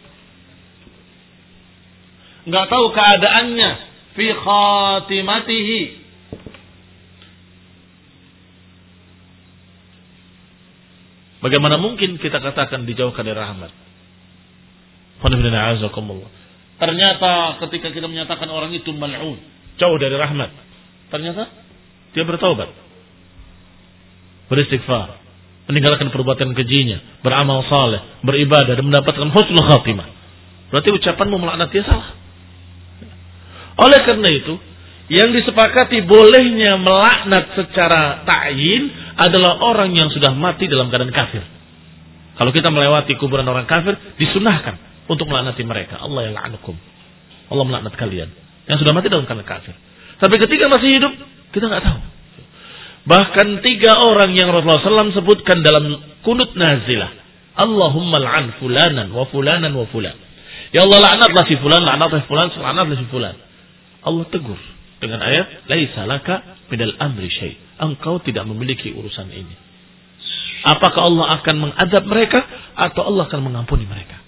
[SPEAKER 1] enggak tahu keadaannya, fi khatimatihi, bagaimana mungkin kita katakan dijauhkan dari rahmat? Ternyata ketika kita menyatakan orang itu mal'un, jauh dari rahmat, ternyata dia bertaubat, beristighfar, meninggalkan perbuatan kejinya, beramal saleh, beribadah dan mendapatkan husnul khatimah. Berarti ucapanmu melaknat dia salah. Oleh karena itu, yang disepakati bolehnya melaknat secara ta'yin adalah orang yang sudah mati dalam keadaan kafir. Kalau kita melewati kuburan orang kafir, disunahkan untuk melaknati mereka. Allah yal'anukum, Allah melaknat kalian yang sudah mati dalam keadaan kafir. Tapi ketika masih hidup, kita nggak tahu. Bahkan tiga orang yang Rasulullah shallallahu alaihi wasallam sebutkan dalam kunut nazilah, Allahumma al'an fulanan wa fulanan wa fulan. Ya Allah, laknatlah si fulan, laknatlah si fulan, laknatlah si fulan. Allah tegur dengan ayat, laisa laka minal amri syai'. Engkau tidak memiliki urusan ini. Apakah Allah akan mengadab mereka atau Allah akan mengampuni mereka?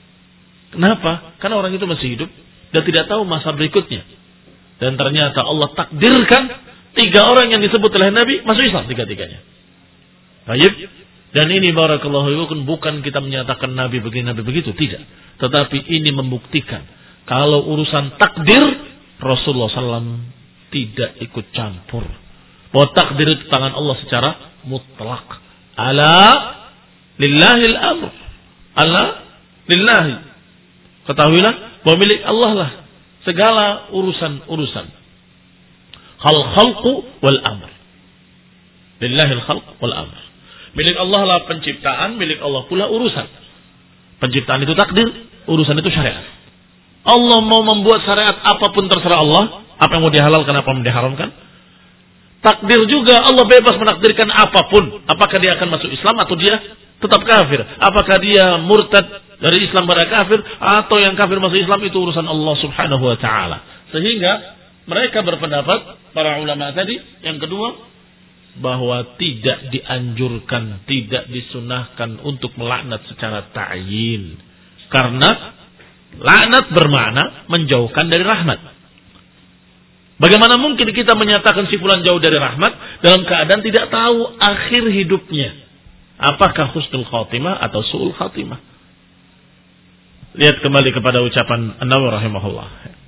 [SPEAKER 1] Kenapa? Karena orang itu masih hidup dan tidak tahu masa berikutnya. Dan ternyata Allah takdirkan tiga orang yang disebut oleh Nabi masuk Islam tiga-tiganya. Baik. Dan ini barakallahu fikum bukan kita menyatakan Nabi begini, Nabi begitu, tidak. Tetapi ini membuktikan kalau urusan takdir Rasulullah shallallahu alaihi wasallam tidak ikut campur. Bahwa takdir itu tangan Allah secara mutlak. Ala lillahil amr. Ala lillahi. Ketahuilah bahwa milik Allah lah segala urusan-urusan. Khal khalqu wal amr. Lillahil khalq wal amr. Milik Allah lah penciptaan, milik Allah pula urusan. Penciptaan itu takdir, urusan itu syariat. Allah mau membuat syariat apapun terserah Allah, apa yang mau dihalalkan, apa yang mau diharamkan. Takdir juga Allah bebas menakdirkan apapun. Apakah dia akan masuk Islam atau dia tetap kafir? Apakah dia murtad dari Islam pada kafir atau yang kafir masuk Islam, itu urusan Allah Subhanahu wa taala. Sehingga mereka berpendapat, para ulama tadi, yang kedua, bahwa tidak dianjurkan, tidak disunahkan untuk melaknat secara ta'yin. Karena laknat bermakna menjauhkan dari rahmat. Bagaimana mungkin kita menyatakan si fulan jauh dari rahmat dalam keadaan tidak tahu akhir hidupnya? Apakah husnul khatimah atau su'ul khatimah? Lihat kembali kepada ucapan An-Nawawi rahimahullah.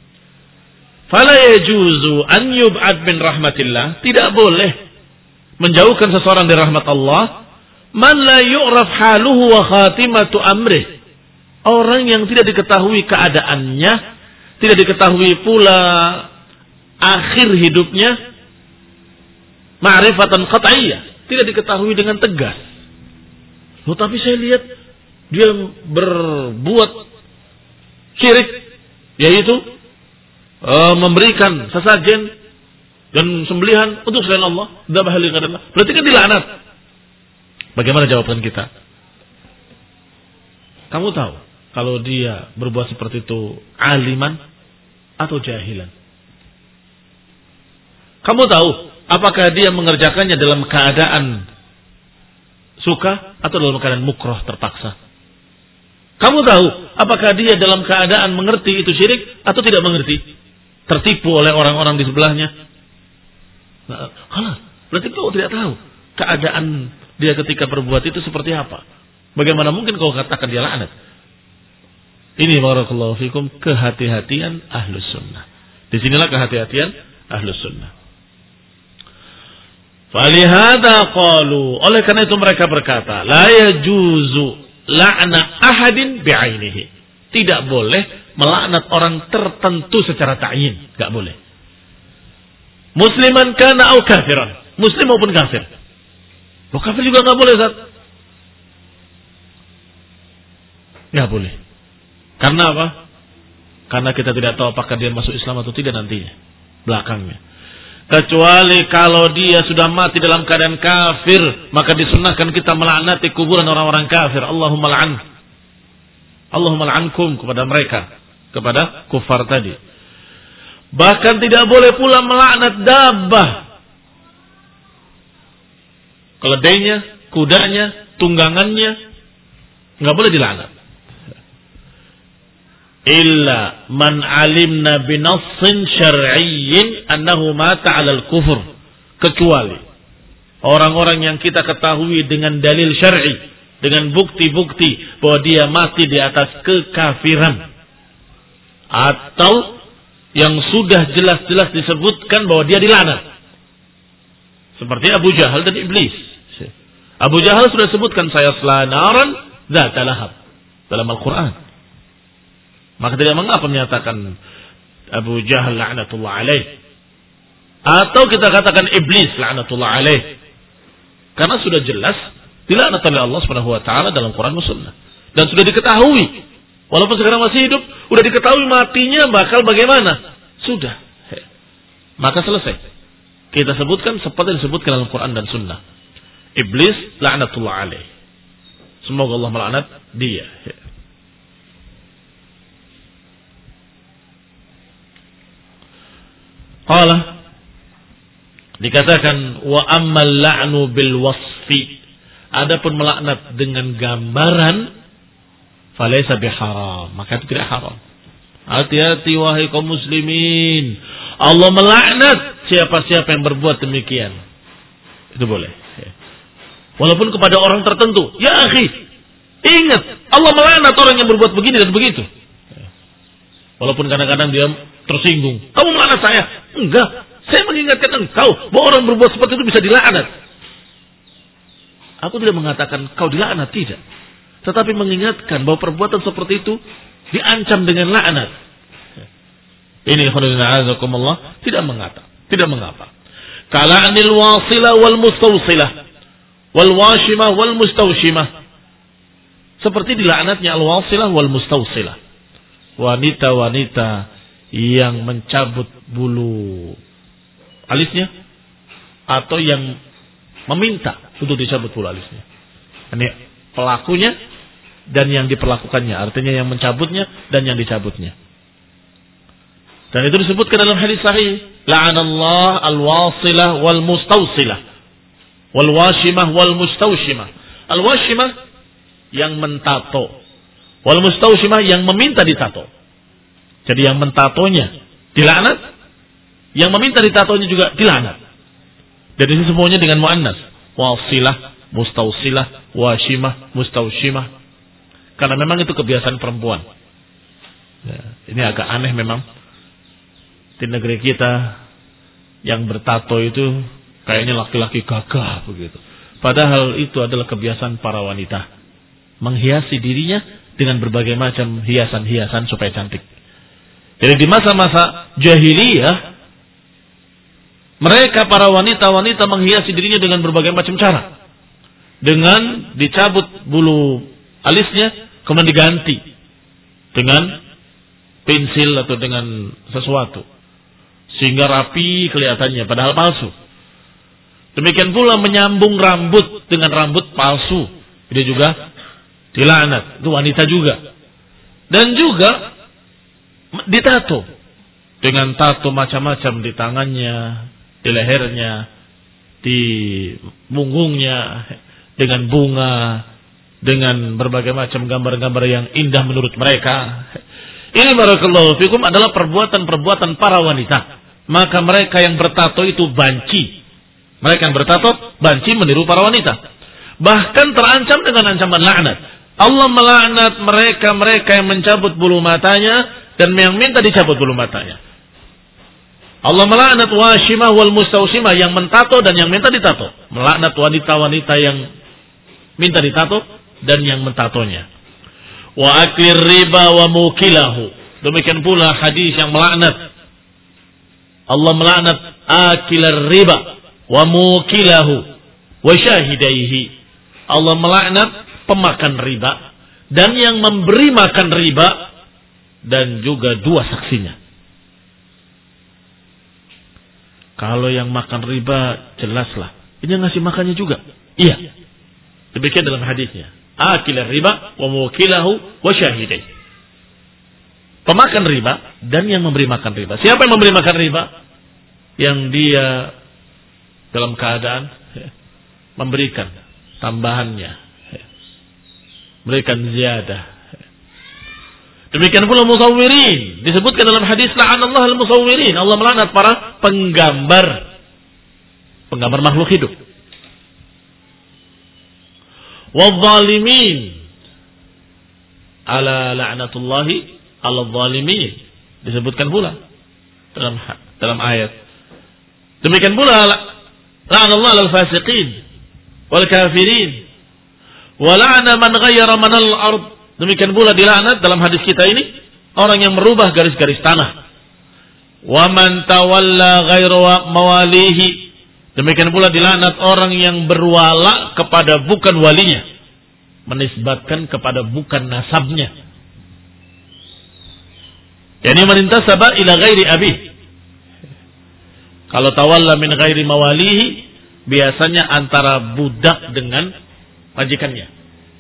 [SPEAKER 1] Fala yajuzu an yub'ad min rahmatillah. Tidak boleh menjauhkan seseorang dari rahmat Allah man la yu'raf haluhu wa khatimatu amrih. Orang yang tidak diketahui keadaannya, tidak diketahui pula akhir hidupnya, ma'rifatan qat'iyyah, tidak diketahui dengan tegas. Loh, tapi saya lihat dia berbuat syirik, yaitu e, memberikan sesajen dan sembelihan untuk selain Allah, dzabah li ghairillah. Berarti kan dilaknat. Bagaimana jawaban kita? Kamu tahu kalau dia berbuat seperti itu aliman atau jahilan? Kamu tahu apakah dia mengerjakannya dalam keadaan suka atau dalam keadaan mukroh terpaksa? Kamu tahu apakah dia dalam keadaan mengerti itu syirik atau tidak mengerti? Tertipu oleh orang-orang di sebelahnya? Nah, kalah. Berarti kau tidak tahu keadaan dia ketika berbuat itu seperti apa. Bagaimana mungkin kau katakan dia laknat? Ini barakallahu fikum kehati-hatian ahlus sunnah. Disinilah kehati-hatian ahlus sunnah. Falihada qalu, oleh karena itu mereka berkata, la yajuzu la'na ahadin bi'ainihi. Tidak boleh melaknat orang tertentu secara ta'yin, enggak boleh. Musliman kana au kafiran, muslim maupun kafir. Loh, kafir juga enggak boleh, Ustaz. Enggak boleh. Karena apa? Karena kita tidak tahu apakah dia masuk Islam atau tidak nantinya, belakangnya. Kecuali kalau dia sudah mati dalam keadaan kafir, maka disunahkan kita melaknati kuburan orang-orang kafir. Allahumma la'an. Allahumma la'ankum kepada mereka, kepada kufar tadi. Bahkan tidak boleh pula melaknat dabbah. Keledainya, kudanya, tunggangannya, enggak boleh dilaknat. Illa man alimna binassin syar'iyyin annahu mata 'alal kufur, kecuali orang-orang yang kita ketahui dengan dalil syar'i, dengan bukti-bukti bahwa dia mati di atas kekafiran, atau yang sudah jelas-jelas disebutkan bahwa dia dilaknat, seperti Abu Jahal dan iblis. Abu Jahal sudah sebutkan sayasla naran dzata lahab dalam Al-Qur'an. Maka tidak mengapa menyatakan Abu Jahal la'natullah alaih, atau kita katakan iblis la'natullah alaih, karena sudah jelas dilaknat oleh Allah Subhanahu wa taala dalam Quran dan Sunnah, dan sudah diketahui walaupun sekarang masih hidup, sudah diketahui matinya bakal bagaimana, sudah. Maka selesai. Kita sebutkan seperti disebutkan dalam Quran dan Sunnah. Iblis la'natullah alaih, semoga Allah melaknat dia. Qala, dikatakan wa ammal la'nu bil wasfi, adapun melaknat dengan gambaran, falaysa biharam, maka itu tidak haram. Hati-hati wahai kaum muslimin, Allah melaknat siapa-siapa yang berbuat demikian. Itu boleh. Walaupun kepada orang tertentu. Ya akhi, ingat Allah melaknat orang yang berbuat begini dan begitu. Walaupun kadang-kadang dia tersinggung. Kamu melaknat saya? Enggak. Saya mengingatkan engkau bahwa orang berbuat seperti itu bisa dilaknat. Aku tidak mengatakan kau dilaknat, tidak. Tetapi mengingatkan bahwa perbuatan seperti itu diancam dengan laknat. Ini khairullahazakumullah, tidak mengata, tidak mengapa. Kala'anil wasilah wal mustawsilah wal washimah wal mustawshimah. Seperti dilaknatnya al wasilah wal mustawsilah. Wanita-wanita yang mencabut bulu alisnya atau yang meminta untuk dicabut bulu alisnya. Ini pelakunya dan yang diperlakukannya, artinya yang mencabutnya dan yang dicabutnya. Dan itu disebutkan dalam hadis sahih, la'anallah al-wasilah wal mustawsilah wal washimah wal mustawshimah. Al-washimah yang mentato, wal mustawshimah yang meminta ditato. Jadi yang mentatonya dilaknat, yang meminta ditatonya juga dilaknat. Dan ini semuanya dengan muannas. Wasilah, mustawsilah, washimah, mustawshimah. Karena memang itu kebiasaan perempuan. Ya, ini agak aneh memang. Di negeri kita yang bertato itu kayaknya laki-laki gagah begitu. Padahal itu adalah kebiasaan para wanita. Menghiasi dirinya dengan berbagai macam hiasan-hiasan supaya cantik. Jadi di masa-masa jahiliyah, mereka para wanita-wanita menghiasi dirinya dengan berbagai macam cara. Dengan dicabut bulu alisnya, kemudian diganti dengan pensil atau dengan sesuatu sehingga rapi kelihatannya padahal palsu. Demikian pula menyambung rambut dengan rambut palsu, dia juga dilaknat. Itu wanita juga. Dan juga ditato dengan tato macam-macam di tangannya, di lehernya, di punggungnya, dengan bunga, dengan berbagai macam gambar-gambar yang indah menurut mereka. Ini barakallahu fikum adalah perbuatan-perbuatan para wanita. Maka mereka yang bertato itu banci. Mereka yang bertato banci meniru para wanita. Bahkan terancam dengan ancaman laknat. Allah melaknat mereka-mereka yang mencabut bulu matanya dan yang minta dicabut bulu matanya. Allah melaknat washimah wal mustausimah, yang mentato dan yang minta ditato. Melaknat wanita-wanita yang minta ditato dan yang mentatonya. Wa aklir riba wa mukilahu. Demikian pula hadis yang melaknat. Allah melaknat akilar riba wa mukilahu wa syahidaihi. Allah melaknat pemakan riba dan yang memberi makan riba dan juga dua saksinya. Kalau yang makan riba jelaslah, ini yang ngasih makannya juga. Iya. Demikian dalam hadisnya. Akilar riba wa mukilahu wa syahidaihi. Pemakan riba dan yang memberi makan riba. Siapa yang memberi makan riba? Yang dia dalam keadaan ya, memberikan tambahannya, ya, memberikan ziyadah. Demikian pula musawwirin. Disebutkan dalam hadis la'anallahu al-musawwirin. Allah melaknat para penggambar. Penggambar makhluk hidup. Wadh-dhalimin. Ala la'natullahi ala dhalimin. Disebutkan pula dalam dalam ayat. Demikian pula la'anallahu al-fasiqin wal kafirin wa la'ana man ghayyara man al-ard. Demikian pula dilaknat dalam hadis kita ini orang yang merubah garis-garis tanah. Wa man tawalla ghayra mawalihi. Demikian pula dilaknat orang yang berwala kepada bukan walinya, menisbatkan kepada bukan nasabnya. Yani man intasaba ila ghairi abih. Kalau tawalla min ghairi mawalihi, biasanya antara budak dengan majikannya.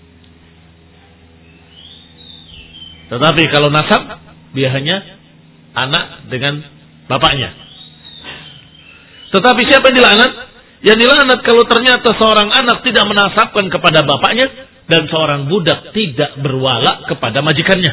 [SPEAKER 1] Tetapi kalau nasab, biasanya anak dengan bapaknya. Tetapi siapa yang dilaknat? Yang dilaknat kalau ternyata seorang anak tidak menasabkan kepada bapaknya dan seorang budak tidak berwala kepada majikannya.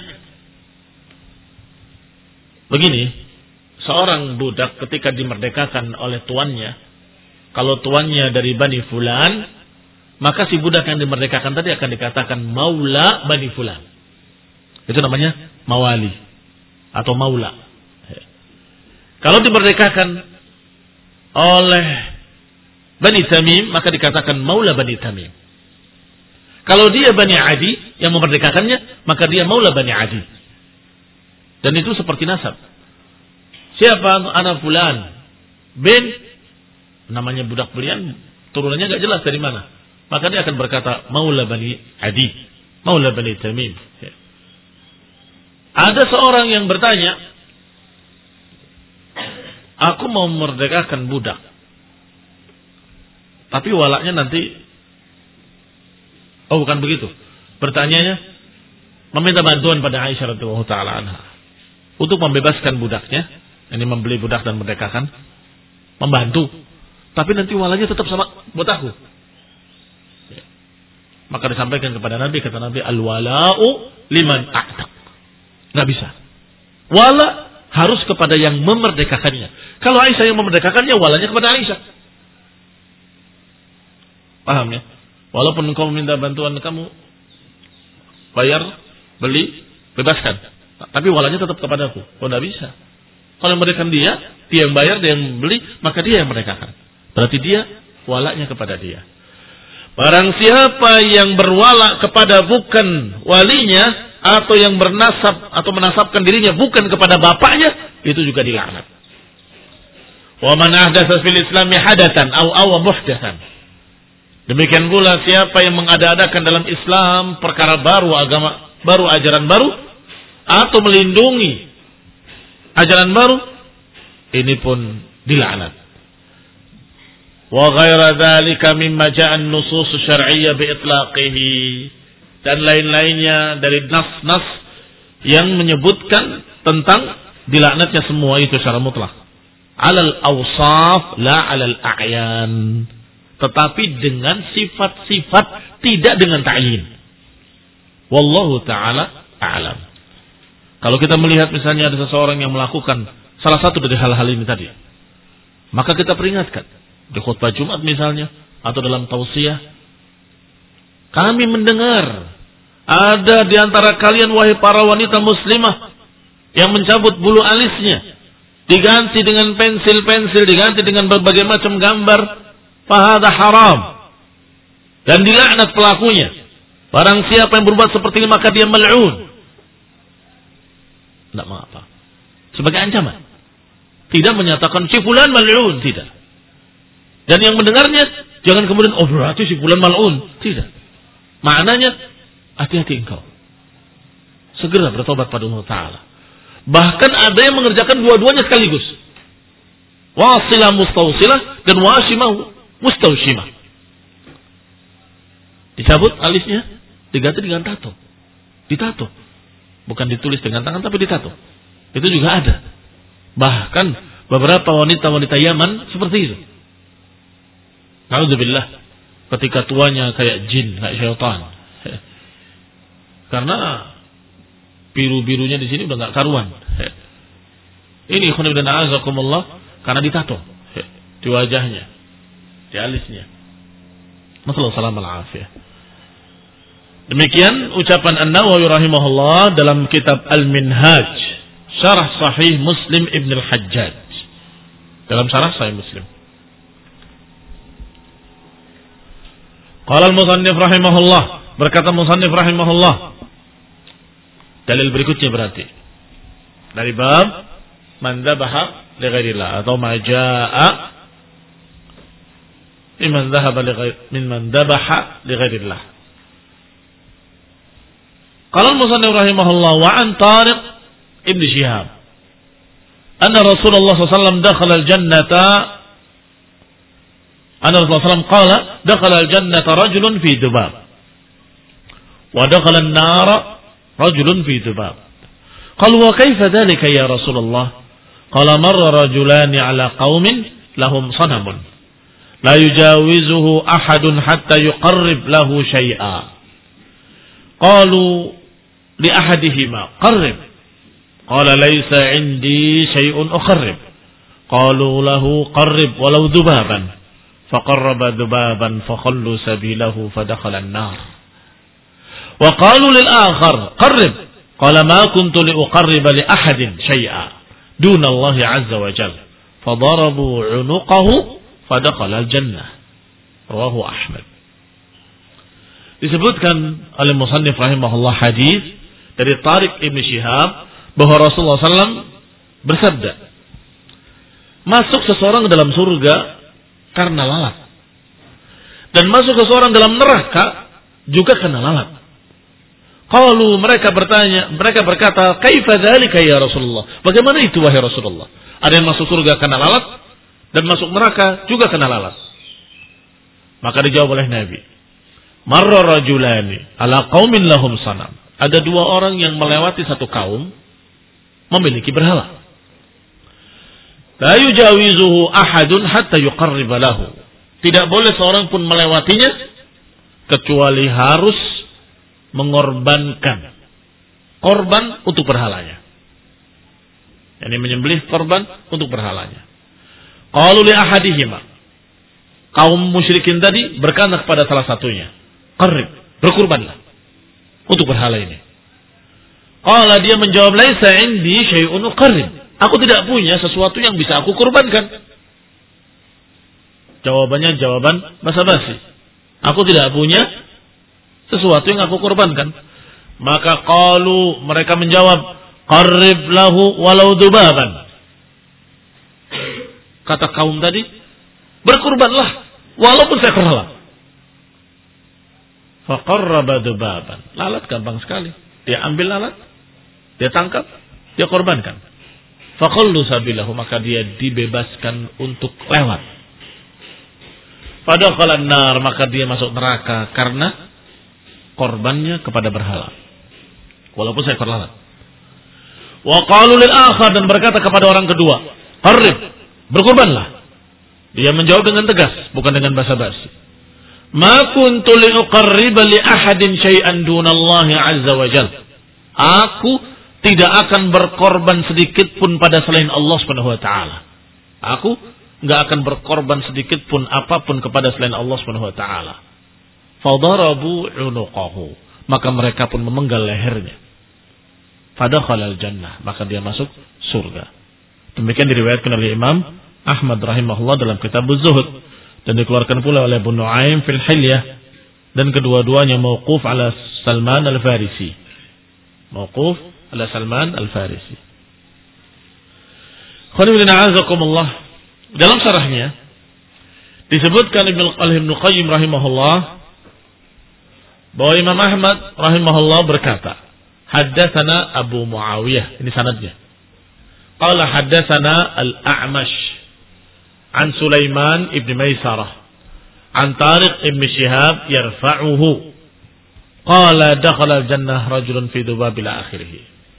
[SPEAKER 1] Begini, seorang budak ketika dimerdekakan oleh tuannya, kalau tuannya dari Bani Fulan, maka si budak yang dimerdekakan tadi akan dikatakan maula Bani Fulan. Itu namanya mawali atau maula. Kalau dimerdekakan oleh Bani Tamim, maka dikatakan maula Bani Tamim. Kalau dia Bani Adi yang memerdekakannya, maka dia maula Bani Adi. Dan itu seperti nasab. Siapa anak fulan bin, namanya budak belian, turunannya gak jelas dari mana, maka dia akan berkata maula Bani Adi, maula Bani Tamim. Ada seorang yang bertanya, aku mau memerdekakan budak, tapi walaknya nanti, oh bukan begitu. Bertanyanya, meminta bantuan pada Aisyah radhiyallahu taala anha untuk membebaskan budaknya, ini membeli budak dan merdekakan, membantu, tapi nanti walaknya tetap sama buat aku. Maka disampaikan kepada Nabi, kata Nabi, al-wala'u liman a'taq. Nggak bisa. Wala harus kepada yang memerdekakannya. Kalau Aisyah yang memerdekakannya, walanya kepada Aisyah. Paham ya? Walaupun engkau meminta bantuan kamu, bayar, beli, bebaskan. Tapi walanya tetap kepadaku. Oh, nggak bisa. Kalau yang merdekakan dia, dia yang bayar, dia yang beli, maka dia yang merdekakan. Berarti dia, walanya kepada dia. Barang siapa yang berwala kepada bukan walinya, atau yang bernasab atau menasabkan dirinya bukan kepada bapaknya, itu juga dilaknat. Wa man ahdatsa fil islami hadatsan aw aw muhdatsan. Demikian pula siapa yang mengada-adakan dalam Islam perkara baru, agama baru, ajaran baru, atau melindungi ajaran baru, ini pun dilaknat. Wa ghaira dzalika mimma ja'a an-nusus syar'iyyah bi itlaqihi, dan lain-lainnya dari nas-nas yang menyebutkan tentang dilaknatnya semua itu secara mutlak. Alal awsaf la alal a'yan, tetapi dengan sifat-sifat, tidak dengan ta'yin. Wallahu ta'ala a'lam. Kalau kita melihat misalnya ada seseorang yang melakukan salah satu dari hal-hal ini tadi, maka kita peringatkan di khutbah Jumat misalnya, atau dalam tausiah, kami mendengar ada di antara kalian wahai para wanita muslimah yang mencabut bulu alisnya, diganti dengan pensil-pensil, diganti dengan berbagai macam gambar, fahada haram, dan dilaknat pelakunya. Barang siapa yang berbuat seperti ini maka dia mal'un. Tidak mengapa, sebagai ancaman, tidak menyatakan si fulan mal'un, tidak. Dan yang mendengarnya jangan kemudian oh berarti si fulan mal'un, tidak. Maknanya hati-hati engkau, segera bertobat pada Allah Ta'ala. Bahkan ada yang mengerjakan dua-duanya sekaligus, wasilah mustawsilah dan wasimah mustawsimah. Dicabut alisnya, diganti dengan tato, ditato, bukan ditulis dengan tangan tapi ditato. Itu juga ada. Bahkan beberapa wanita-wanita Yaman seperti itu. Na'udzubillah, ketika tuanya kayak jin, kayak syaitan. Karena biru-birunya di sini udah nggak karuan. Ini ikhwan dan a'azakumullah, karena ditato di wajahnya, di alisnya. Masalah salam al-afiyah. Demikian ucapan An-Nawawi rahimahullah dalam kitab Al-Minhaj, Syarah Sahih Muslim Ibn Al-Hajjaj. Dalam Syarah Sahih Muslim. Qala al-musannif rahimahullah, berkata musannif rahimahullah, dalil berikutnya berarti dari bab man dzabaha li ghairillah atau ma jaa liman dzahaba li ghair mimman dzabaha li ghairillah. Qala al-musannif rahimahullah wa an Tariq ibn Shihab anna Rasulullah sallallahu alaihi wasallam dakhala al-jannata anna Rasulullah sallallahu alaihi wasallam qala dakhala al-jannata rajulun fi dhubab wa dakhala an-nara rajulun fi dhubab. Qalu wa kayfa dhalika ya Rasulullah? Qala marra rajulani ala qaumin lahum sanamun la yujawizuhu ahadun hatta yuqarrib lahu shay'a. Qalu li ahadihima qarrib. Qala laysa indi shay'un uqarrib. Qalu lahu qarrib walau dhubaban. Faqarraba dhubaban fakhallu sabilahu fadakhala an-nar. وقالوا للآخر قرب قال ما كنت لأقرب لأحد شيئا دون الله عز وجل فضربوا عنقه فدخل الجنة رواه أحمد. Disebutkan oleh musannif rahimahullah hadis dari Tariq ibn Shihab bahwa Rasulullah sallallahu alaihi wasallam bersabda, masuk seseorang dalam surga karena lalat, dan masuk seseorang dalam neraka juga karena lalat. Qalu, mereka bertanya, mereka berkata, kaifa dzalika ya Rasulullah? Bagaimana itu wahai Rasulullah? Ada yang masuk surga karena lalat dan masuk neraka juga karena lalat. Maka dijawab oleh Nabi, marra rajulani ala qaumin lahum sanam. Ada dua orang yang melewati satu kaum memiliki berhala. La yujawizuhu ahadun hatta yuqarriba lahu. Tidak boleh seorang pun melewatinya kecuali harus mengorbankan korban untuk berhalanya. Yani menyembelih korban untuk berhalanya. Qalu li ahadihima. Kaum musyrikin tadi berkata kepada salah satunya, qarrib, berkurbanlah untuk berhala ini. Qala, dia menjawab, laisa indi syai'un uqarrib. Aku tidak punya sesuatu yang bisa aku kurbankan. Jawabannya jawaban basa-basi. Aku tidak punya sesuatu yang aku kurbankan. Maka qalu, mereka menjawab, qarrib lahu walau dubaban. Kata kaum tadi, berkurbanlah walaupun seekor lalat. Faqarraba dubaban. Lalat gampang sekali. Dia ambil lalat, dia tangkap, dia korbankan. faqallu sabilahu, maka dia dibebaskan untuk lewat. Fadakhala an-nar, maka dia masuk neraka karena korbannya kepada berhala. Walaupun seekor lalat. Wa qalu lil akhar, dan berkata kepada orang kedua, qarrib, berkorbanlah. Dia menjawab dengan tegas, bukan dengan basa-basi. Ma kuntu li uqarriba li ahadin syai'an dunallahi azza wa jalla. Aku tidak akan berkorban sedikit pun pada selain Allah Subhanahu wa taala. Aku enggak akan berkorban sedikit pun apapun kepada selain Allah Subhanahu wa taala. Fadarabu 'unuqahu, maka mereka pun memenggal lehernya. Fadakhala al-jannah, maka dia masuk surga. Demikian diriwayatkan oleh Imam Ahmad rahimahullah dalam kitab Az-Zuhud, dan dikeluarkan pula oleh Abu Nu'aim fil Hilyah, dan kedua-duanya mauquf ala Salman al-Farisi. Mauquf ala Salman al-Farisi. Khonibina azakumullah, dalam syarahnya disebutkan Ibnu Qayyim rahimahullah bahwa Imam Ahmad rahimahullah berkata, haddatsana Abu Muawiyah, ini sanadnya. Qala haddatsana Al-A'mash an Sulaiman ibn Maisarah an Tariq ibn Shihab yarfa'uhu qala dakhala al-jannah rajulun fi dubab ila akhirih.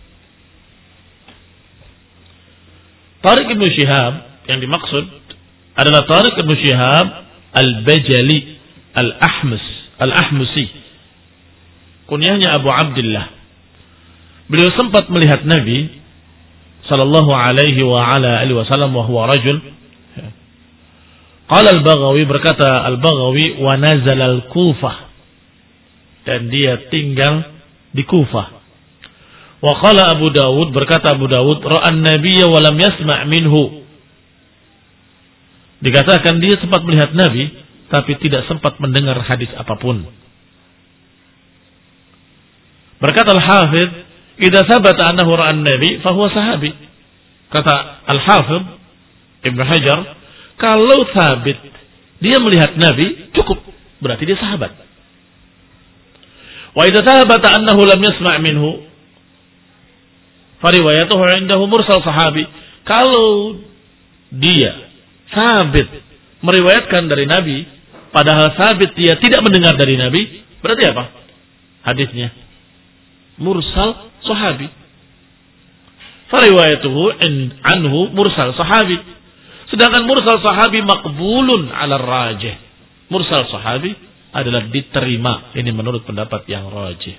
[SPEAKER 1] Tariq ibn Shihab yang dimaksud adalah Tariq ibn Shihab Al-Bajali Al-Ahmus Al-Ahmusi, kunyahnya Abu Abdullah. Beliau sempat melihat Nabi sallallahu alaihi wa ala alihi wasallam wa huwa rajul. Qala al-Baghawi, berkata al-Baghawi, wa nazala al-Kufah, dan dia tinggal di Kufah. Wa qala Abu Dawud, berkata Abu Dawud, ra'an nabiyya wa lam yasma' minhu. Dikatakan dia sempat melihat Nabi tapi tidak sempat mendengar hadis apapun. Berkata Al-Hafidh, idza sabata annahu ra'an nabi fa huwa sahabi. Kata Al-Hafidh Ibnu Hajar, kalau sabit dia melihat Nabi cukup, berarti dia sahabat. Wa idza sabata annahu lam yasma' minhu fa riwayatuhu 'indahu mursal sahabi. Kalau dia sabit meriwayatkan dari Nabi padahal sabit dia tidak mendengar dari Nabi, berarti apa hadisnya? Mursal sahabi. Fariwayatuhu anhu mursal sahabi. Sedangkan mursal sahabi maqbulun ala rajih. Mursal sahabi adalah diterima. Ini menurut pendapat yang rajih.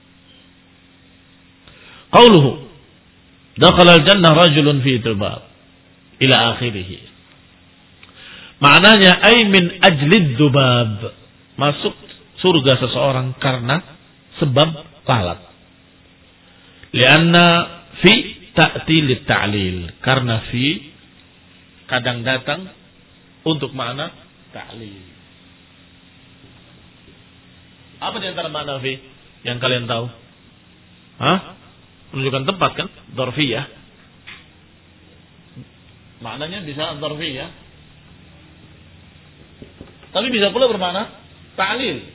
[SPEAKER 1] Qauluhu dakhala al-jannah rajulun fi tubab ila akhirih. Maknanya ay min ajlid dubab. Masuk surga seseorang karena sebab lalat. Lianna fi ta'ti lit-ta'lil, karena fi kadang datang untuk makna ta'lil. Apa di antara makna fi yang kalian tahu? Hah? Menunjukkan tempat kan? Dzarfiyah. Maknanya bisa dzarfiyah. Tapi bisa pula bermakna ta'lil.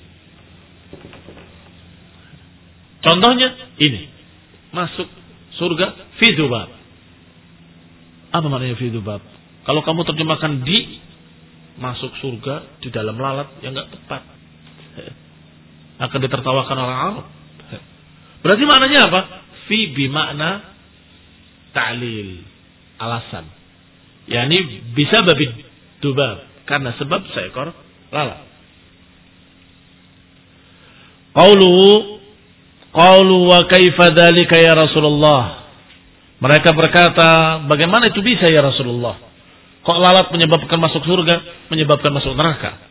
[SPEAKER 1] Contohnya ini. Masuk surga fi dzubab. Apa maknanya fi dzubab? Kalau kamu terjemahkan di masuk surga di dalam lalat, yang enggak tepat. Akan ditertawakan orang Arab. Berarti maknanya apa? Fi bimakna ta'lil, alasan. Yani bisa babi dzubab, karena sebab seekor lalat. Qauluhu Qalu wa kaifa dzalika ya Rasulullah. Mereka berkata, bagaimana itu bisa ya Rasulullah? Kok lalat menyebabkan masuk surga, menyebabkan masuk neraka?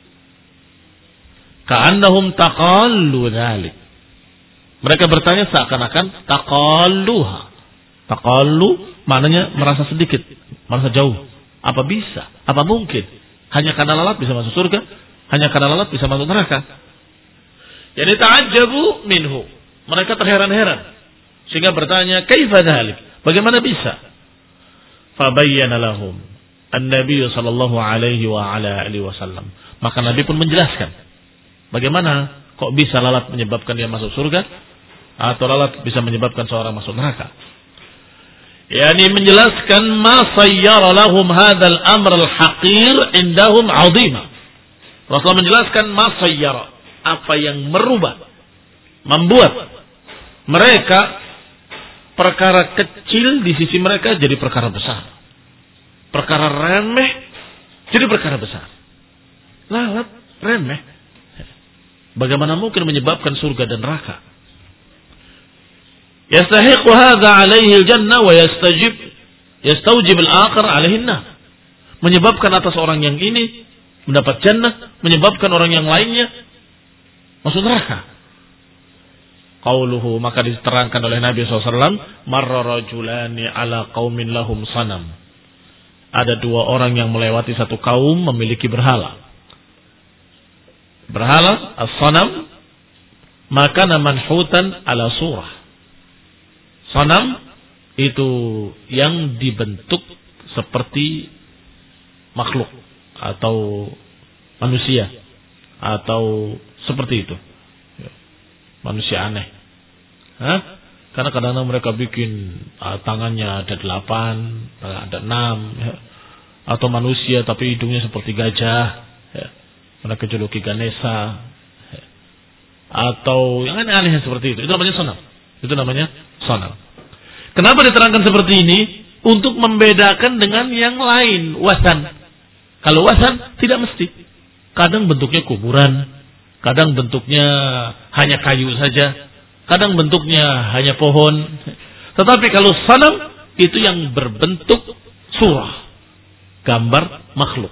[SPEAKER 1] Ka'annahum taqallu dzalik. Mereka bertanya seakan-akan taqalluha. Taqallu maknanya merasa sedikit, merasa jauh. Apa bisa? Apa mungkin? Hanya karena lalat bisa masuk surga? Hanya karena lalat bisa masuk neraka? Jadi ta'ajjabu minhu. Mereka terheran-heran. Sehingga bertanya, kaifa dzalik? Bagaimana bisa? Fabayyana lahum an-nabiy sallallahu alaihi wa ala alihi wasallam. Maka Nabi pun menjelaskan. Bagaimana kok bisa lalat menyebabkan dia masuk surga? Atau lalat bisa menyebabkan seorang masuk neraka? Yani menjelaskan ma sayyara lahum hadzal amr al-haqir indahum 'azima. Rasulullah menjelaskan ma sayyara, apa yang merubah, membuat mereka perkara kecil di sisi mereka jadi perkara besar. Perkara remeh jadi perkara besar. Lalat, remeh. Bagaimana mungkin menyebabkan surga dan neraka? Yastahiqu hadza 'alaihi al-jannah wa yastajib yastawjib al-akhar 'alaihi an-nar. Menyebabkan atas orang yang ini mendapat jannah, menyebabkan orang yang lainnya masuk neraka. Qauluhu, maka diterangkan oleh Nabi shallallahu alaihi wasallam, marra rajulani ala qaumin lahum sanam. Ada dua orang yang melewati satu kaum memiliki berhala. Berhala, as-sanam, maka manhutan ala surah. Sanam itu yang dibentuk seperti makhluk atau manusia atau seperti itu. Manusia aneh. Hah? Karena kadang-kadang mereka bikin uh, tangannya ada delapan, ada enam, ya. Atau manusia tapi hidungnya seperti gajah, ya. Mereka juluki Ganesha, ya. Atau yang aneh-aneh seperti itu. Itu namanya sanam. Itu namanya sanam. Kenapa diterangkan seperti ini? Untuk membedakan dengan yang lain, wasan. Kalau wasan tidak mesti. Kadang bentuknya kuburan, kadang bentuknya hanya kayu saja, kadang bentuknya hanya pohon. Tetapi kalau sanam itu yang berbentuk surah, gambar makhluk.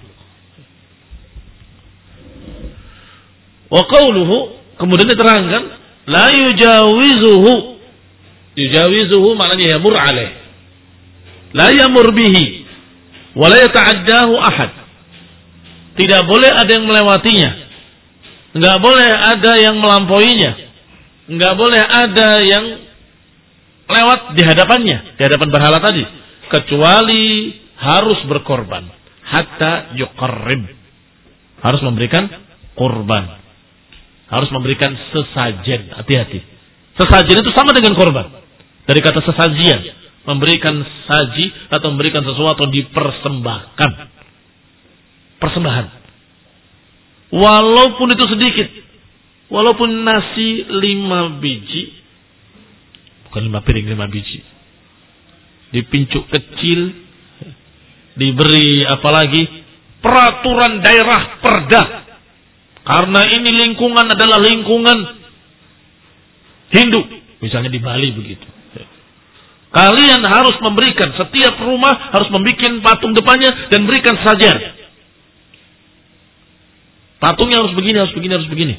[SPEAKER 1] Wa qauluhu, kemudian diterangkan la yujawizuhu. Yujawizuhu maknanya yamur alaih. La yamur bihi wa la yata'addahu ahad. Tidak boleh ada yang melewatinya. Enggak boleh ada yang melampauinya. Enggak boleh ada yang lewat di hadapannya, di hadapan berhala tadi, kecuali harus berkorban. Hatta yuqarrib. Harus memberikan korban. Harus memberikan sesajen. Hati-hati. Sesajen itu sama dengan korban. Dari kata sesajian, memberikan saji atau memberikan sesuatu dipersembahkan. Persembahan. Walaupun itu sedikit. Walaupun nasi lima biji. Bukan lima piring, lima biji. Dipincuk kecil. Diberi apalagi peraturan daerah perda. Karena ini lingkungan adalah lingkungan Hindu. Misalnya di Bali begitu. Kalian harus memberikan, setiap rumah harus membuat patung depannya dan berikan saja. Patungnya harus begini, harus begini, harus begini.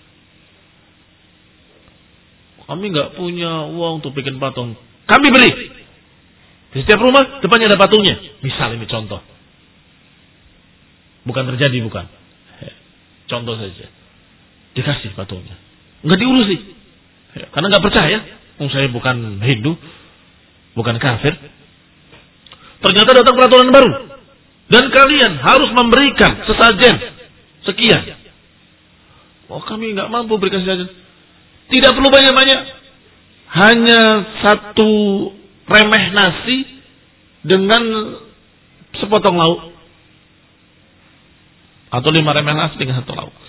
[SPEAKER 1] Kami nggak punya uang untuk bikin patung. Kami beri. Di setiap rumah depannya ada patungnya. Misal ini contoh. Bukan terjadi, bukan. Contoh saja. Dikasih patungnya. Nggak diurusi. Karena nggak percaya. Oh, saya bukan Hindu. Bukan kafir. Ternyata datang peraturan baru. Dan kalian harus memberikan sesajen. Sekian. Oh, kami nggak mampu berikan sesajen. Tidak perlu banyak-banyak. Hanya satu remeh nasi dengan sepotong lauk. Atau lima remeh nasi dengan satu lauk.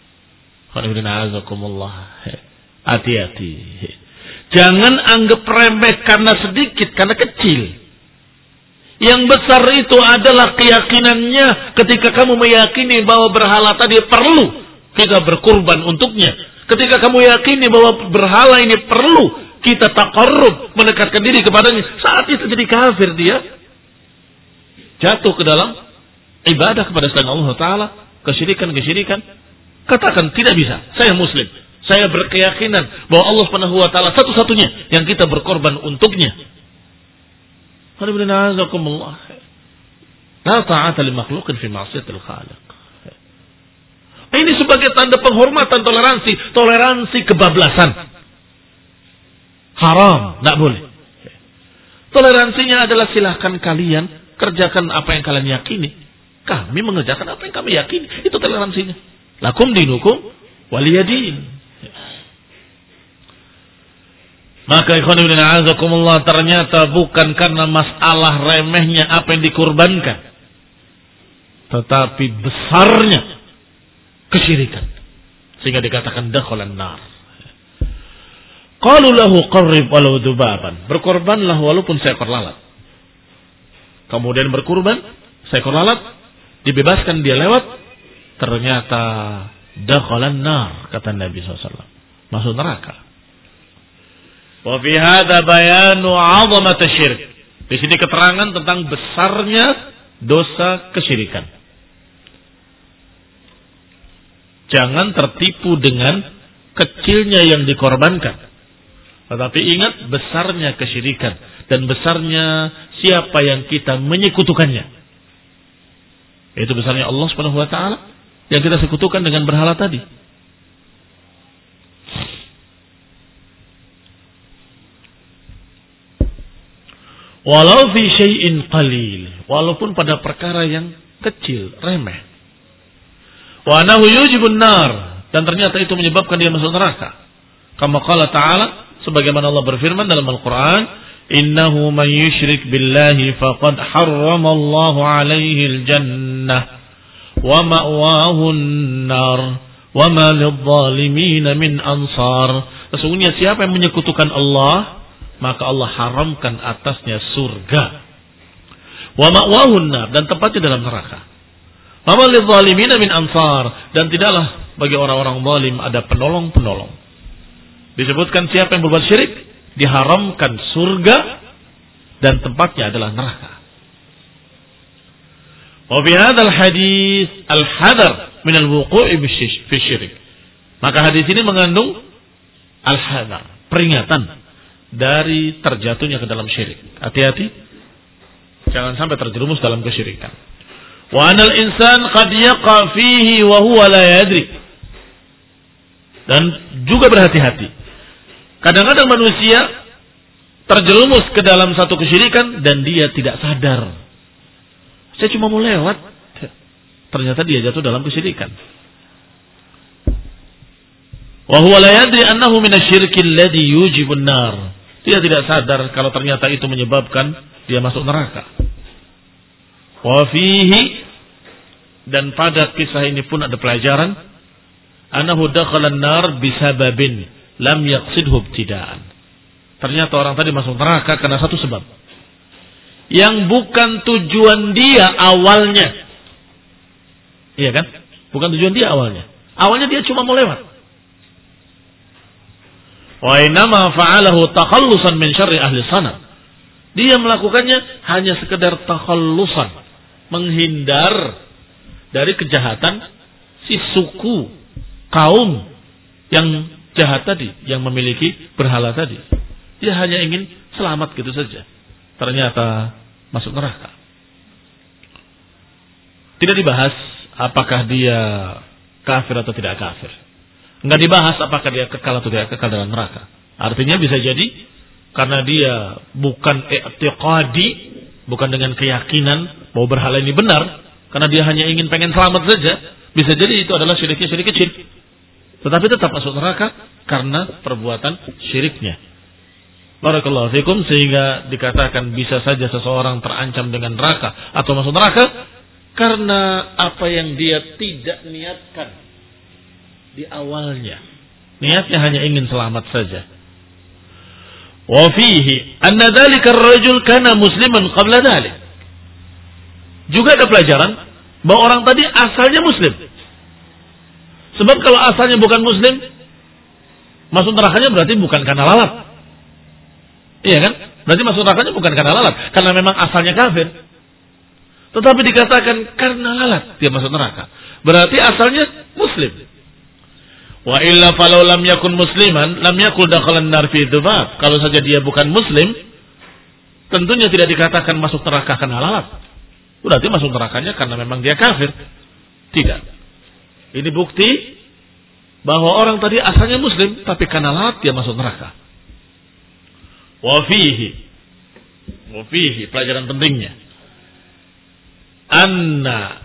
[SPEAKER 1] Hati-hati. Jangan anggap remeh karena sedikit, karena kecil. Yang besar itu adalah keyakinannya ketika kamu meyakini bahwa berhala tadi perlu kita berkurban untuknya. Ketika kamu yakini bahwa berhala ini perlu kita taqarrub, mendekatkan diri kepadanya, saat itu jadi kafir dia. Jatuh ke dalam ibadah kepada selain Allah Ta'ala, kesyirikan-kesyirikan. Katakan tidak bisa, saya muslim. Saya berkeyakinan bahwa Allah Subhanahu wa taala satu-satunya yang kita berkorban untuknya. La ta'ata li makhluqin fi ma'siyatil khaliq. Ini sebagai tanda penghormatan, toleransi, toleransi kebablasan. Haram, tidak boleh. Toleransinya adalah silahkan kalian kerjakan apa yang kalian yakini. Kami mengerjakan apa yang kami yakini. Itu toleransinya. Lakum dinukum waliyadin. Maka ikhwan fillah a'azakumullah, ternyata bukan karena masalah remehnya apa yang dikurbankan, tetapi besarnya kesyirikan sehingga dikatakan dakhalan nar. Qalu lahu qarrib walau dubaban, berkorbanlah walaupun seekor lalat. Kemudian berkurban seekor lalat, dibebaskan dia lewat, ternyata dakhalan nar, kata Nabi sallallahu alaihi wasallam, masuk neraka. Wa fi hadza bayanu 'azamat asy-syirk. Di sini keterangan tentang besarnya dosa kesyirikan. Jangan tertipu dengan kecilnya yang dikorbankan, tetapi ingat besarnya kesyirikan dan besarnya siapa yang kita menyekutukannya. Itu besarnya Allah Subhanahu wa taala yang kita sekutukan dengan berhala tadi. Walau fi syai'in qalil, walaupun pada perkara yang kecil, remeh. Wa anahu yujibun nar, dan ternyata itu menyebabkan dia masuk neraka. Kama qala ta'ala, sebagaimana Allah berfirman dalam Al-Qur'an, innahu man yusyrik billahi faqad harramallahu alaihi al-jannah wa ma'wahu an-nar wa ma lidh-dhalimin min ansar. Sesungguhnya siapa yang menyekutukan Allah, maka Allah haramkan atasnya surga. Wa ma'wahu an-nar, dan tempatnya dalam neraka. Wa ma lidh-dhalimin min ansar, dan tidaklah bagi orang-orang zalim ada penolong-penolong. Disebutkan siapa yang berbuat syirik diharamkan surga dan tempatnya adalah neraka. Wa fi hadzal hadis al-hadar min al-wuqu'i fi syirik. Maka hadis ini mengandung al-hadar, peringatan dari terjatuhnya ke dalam syirik. Hati-hati jangan sampai terjerumus dalam kesyirikan. Wa anal insan qad yaqa fihi wa huwa la yadri. Dan juga berhati-hati. Kadang-kadang manusia terjerumus ke dalam satu kesyirikan dan dia tidak sadar. Saya cuma mau lewat, ternyata dia jatuh dalam kesyirikan. Wa huwa la yadri annahu min asy-syirki alladhi yujibun nar. Dia tidak sadar kalau ternyata itu menyebabkan dia masuk neraka. Wa fihi, dan pada kisah ini pun ada pelajaran, annahu dakhala an-nar bisababin lam yaqsidhu ibtida'an. Ternyata orang tadi masuk neraka karena satu sebab yang bukan tujuan dia awalnya. Iya kan? Bukan tujuan dia awalnya. Awalnya dia cuma mau lewat. Wa inama fa'alahu takhallusan min syarri ahli sanam. Dia melakukannya hanya sekedar takhallusan, menghindar dari kejahatan si suku kaum yang jahat tadi, yang memiliki berhala tadi. Dia hanya ingin selamat gitu saja. Ternyata masuk neraka. Tidak dibahas apakah dia kafir atau tidak kafir. Enggak dibahas apakah dia kekal atau tidak kekal dalam neraka. Artinya bisa jadi karena dia bukan i'tiqadi, bukan dengan keyakinan bahwa berhala ini benar, karena dia hanya ingin pengen selamat saja, bisa jadi itu adalah syiriknya syirik kecil. Tetapi tetap masuk neraka karena perbuatan syiriknya. Barakallahu fikum, sehingga dikatakan bisa saja seseorang terancam dengan neraka atau masuk neraka karena apa yang dia tidak niatkan di awalnya. Niatnya hanya ingin selamat saja. Wa fihi anna dzalika ar-rajul kana musliman qabla dzalik. Juga ada pelajaran bahwa orang tadi asalnya muslim. Sebab kalau asalnya bukan muslim, masuk nerakanya berarti bukan karena lalat. Iya kan? Berarti masuk nerakanya bukan karena lalat, karena memang asalnya kafir. Tetapi dikatakan karena lalat dia masuk neraka. Berarti asalnya muslim. Wa illa falau lam yakun musliman lam yakul dakhalan nar fi dzubab. Kalau saja dia bukan muslim, tentunya tidak dikatakan masuk neraka karena lalat. Berarti masuk nerakanya karena memang dia kafir. Tidak. Ini bukti bahwa orang tadi asalnya muslim, tapi karena lalat dia masuk neraka. Wa fihi, wa fihi, pelajaran pentingnya, anna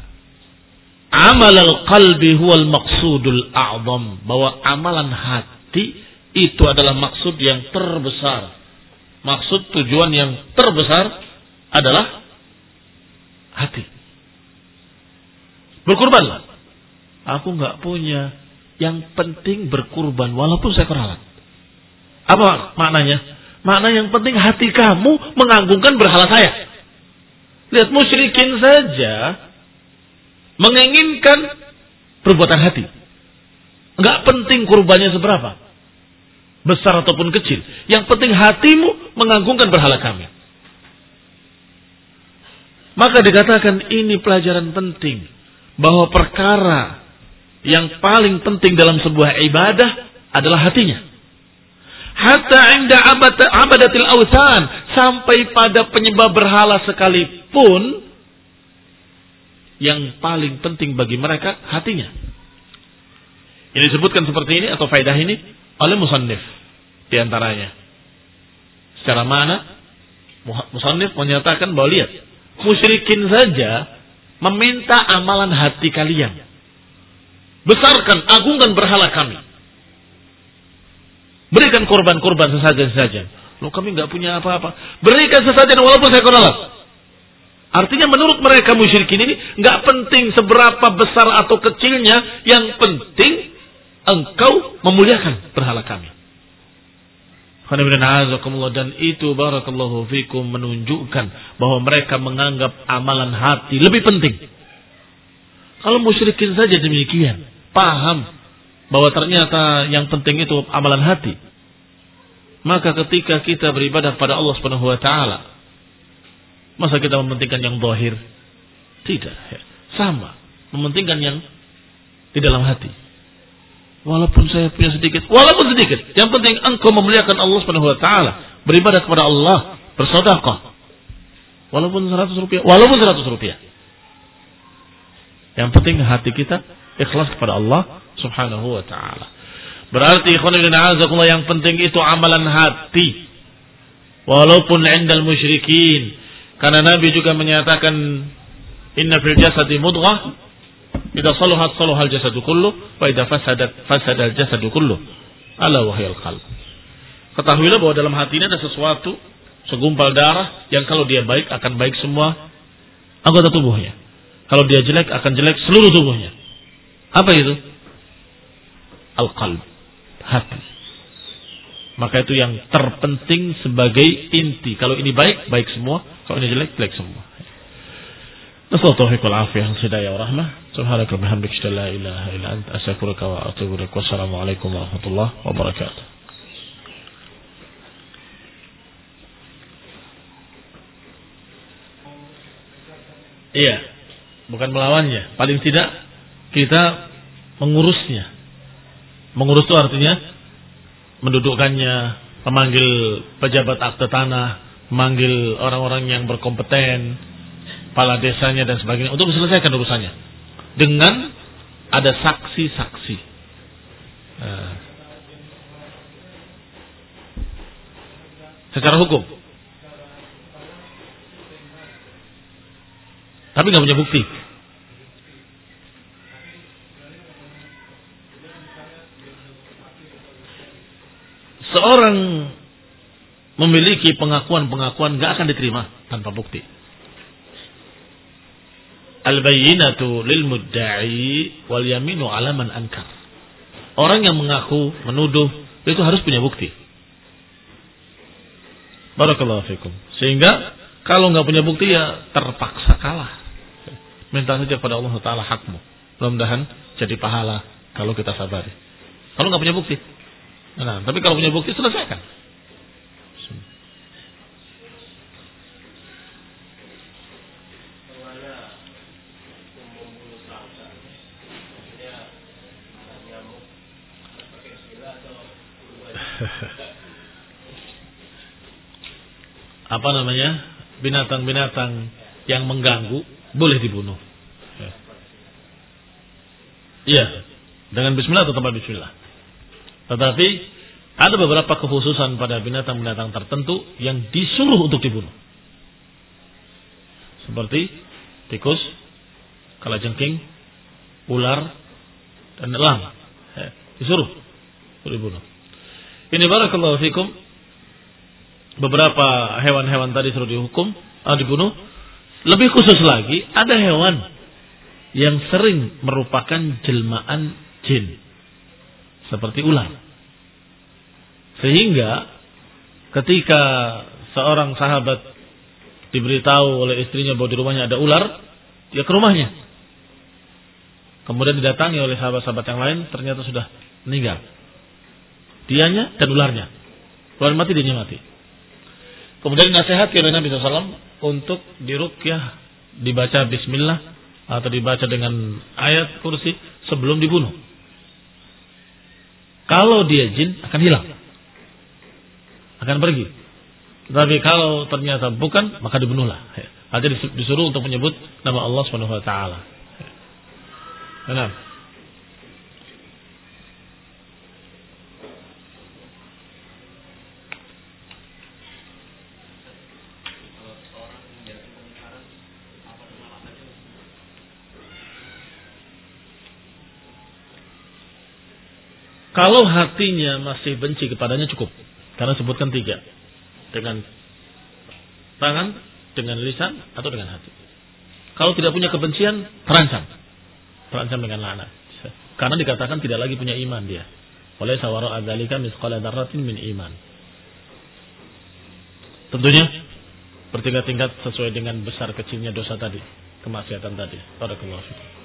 [SPEAKER 1] amal al-qalbi huwal maqsudul a'zam, bahwa amalan hati Itu adalah maksud yang terbesar. Maksud tujuan yang terbesar adalah hati. Berkurbanlah. Aku nggak punya. Yang penting berkurban walaupun seekor alat. Apa maknanya? Makna yang penting hati kamu mengagungkan berhala saya. Lihat, musyrikin saja menginginkan perbuatan hati. Nggak penting kurbannya seberapa, besar ataupun kecil. Yang penting hatimu mengagungkan berhala kami. Maka dikatakan ini pelajaran penting. Bahwa perkara yang paling penting dalam sebuah ibadah adalah hatinya. Hatta inda abadatil awthan, sampai pada penyembah berhala sekalipun, yang paling penting bagi mereka hatinya. Ini disebutkan seperti ini atau faedah ini oleh musannif di antaranya. Secara mana musannif menyatakan bahwa lihat, musyrikin saja meminta amalan hati kalian. Besarkan, agungkan berhala kami. Berikan korban-korban sesajen-sesajen. Loh, kami nggak punya apa-apa. Berikan sesajen walaupun seekor alat. Artinya menurut mereka musyrikin ini nggak penting seberapa besar atau kecilnya, yang penting engkau memuliakan berhala kami. Dan itu barakallahu fikum menunjukkan bahwa mereka menganggap amalan hati lebih penting. Kalau musyrikin saja demikian, paham bahwa ternyata yang penting itu amalan hati, maka ketika kita beribadah pada Allah Subhanahu wa taala, masa kita mementingkan yang zahir? Tidak, sama, mementingkan yang di dalam hati. Walaupun saya punya sedikit, walaupun sedikit, yang penting engkau memuliakan Allah Subhanahu wa taala, beribadah kepada Allah, bersedekah. Walaupun seratus rupiah, walaupun seratus rupiah. Yang penting hati kita ikhlas kepada Allah Subhanahu wa taala. Berarti ikhwan fillah a'azakumullah, yang penting itu amalan hati. Walaupun indal musyrikin. Karena Nabi juga menyatakan inna fil jasadi mudghah idza salahat salahal jasadu kullu wa idza fasadat fasadal jasadu kullu ala wa hiyal qalb. Ketahuilah bahwa dalam hati ini ada sesuatu, segumpal darah yang kalau dia baik akan baik semua anggota tubuhnya. Kalau dia jelek akan jelek seluruh tubuhnya. Apa itu? Al-qalb, hati. Maka itu yang terpenting sebagai inti. Kalau ini baik, baik semua. Kalau ini jelek, jelek semua. Nasallahu taufiq wal afiyah, hidayah wa rahmah. Subhanaka wa bihamdika la ilaha illa anta astaghfiruka wa atubu ilaik. Wassalamualaikum warahmatullahi wabarakatuh. Iya, bukan melawannya. Paling tidak kita mengurusnya. Mengurus itu artinya mendudukkannya, memanggil pejabat akte tanah, memanggil orang-orang yang berkompeten, kepala desanya dan sebagainya untuk diselesaikan urusannya dengan ada saksi-saksi. Nah, secara hukum, tapi nggak punya bukti. Seorang memiliki pengakuan-pengakuan nggak akan diterima tanpa bukti. Al-bayyinatu lil mudda'i wal yaminu 'ala man ankar. Orang yang mengaku, menuduh itu harus punya bukti. Barakallahu fikum. Sehingga kalau nggak punya bukti ya terpaksa kalah. Minta saja kepada Allah Taala hakmu. Mudah-mudahan jadi pahala kalau kita sabari. Kalau nggak punya bukti. Nah, tapi kalau punya bukti selesaikan. Apa namanya? Binatang-binatang yang mengganggu boleh dibunuh. Iya, dengan bismillah atau tanpa bismillah. Tetapi ada beberapa kekhususan pada binatang-binatang tertentu yang disuruh untuk dibunuh. Seperti tikus, kalajengking, ular, dan elang. Disuruh untuk dibunuh. Ini barakallahu fikum. Beberapa hewan-hewan tadi suruh dihukum, atau dibunuh. Lebih khusus lagi, ada hewan yang sering merupakan jelmaan jin. Seperti ular. Sehingga ketika seorang sahabat diberitahu oleh istrinya bahwa di rumahnya ada ular, ya ke rumahnya. Kemudian didatangi oleh sahabat-sahabat yang lain, ternyata sudah meninggal. Dianya dan ularnya. Ular mati, dianya mati. Kemudian dinasihati oleh Nabi shallallahu alaihi wasallam untuk diruqyah, dibaca bismillah atau dibaca dengan ayat kursi sebelum dibunuh. Kalau dia jin akan hilang, akan pergi. Tapi kalau ternyata bukan, maka dibunuhlah. Artinya disuruh untuk menyebut nama Allah Subhanahu wa taala. Nah. Kalau hatinya masih benci kepadanya cukup. Karena sebutkan tiga. Dengan tangan, dengan lisan, atau dengan hati. Kalau tidak punya kebencian, terancam. Terancam dengan laknat. Karena dikatakan tidak lagi punya iman dia. Oleh sawara adzalika misqala dzarratin min iman. Tentunya bertingkat-tingkat sesuai dengan besar kecilnya dosa tadi, kemaksiatan tadi. Barakallahu fikum.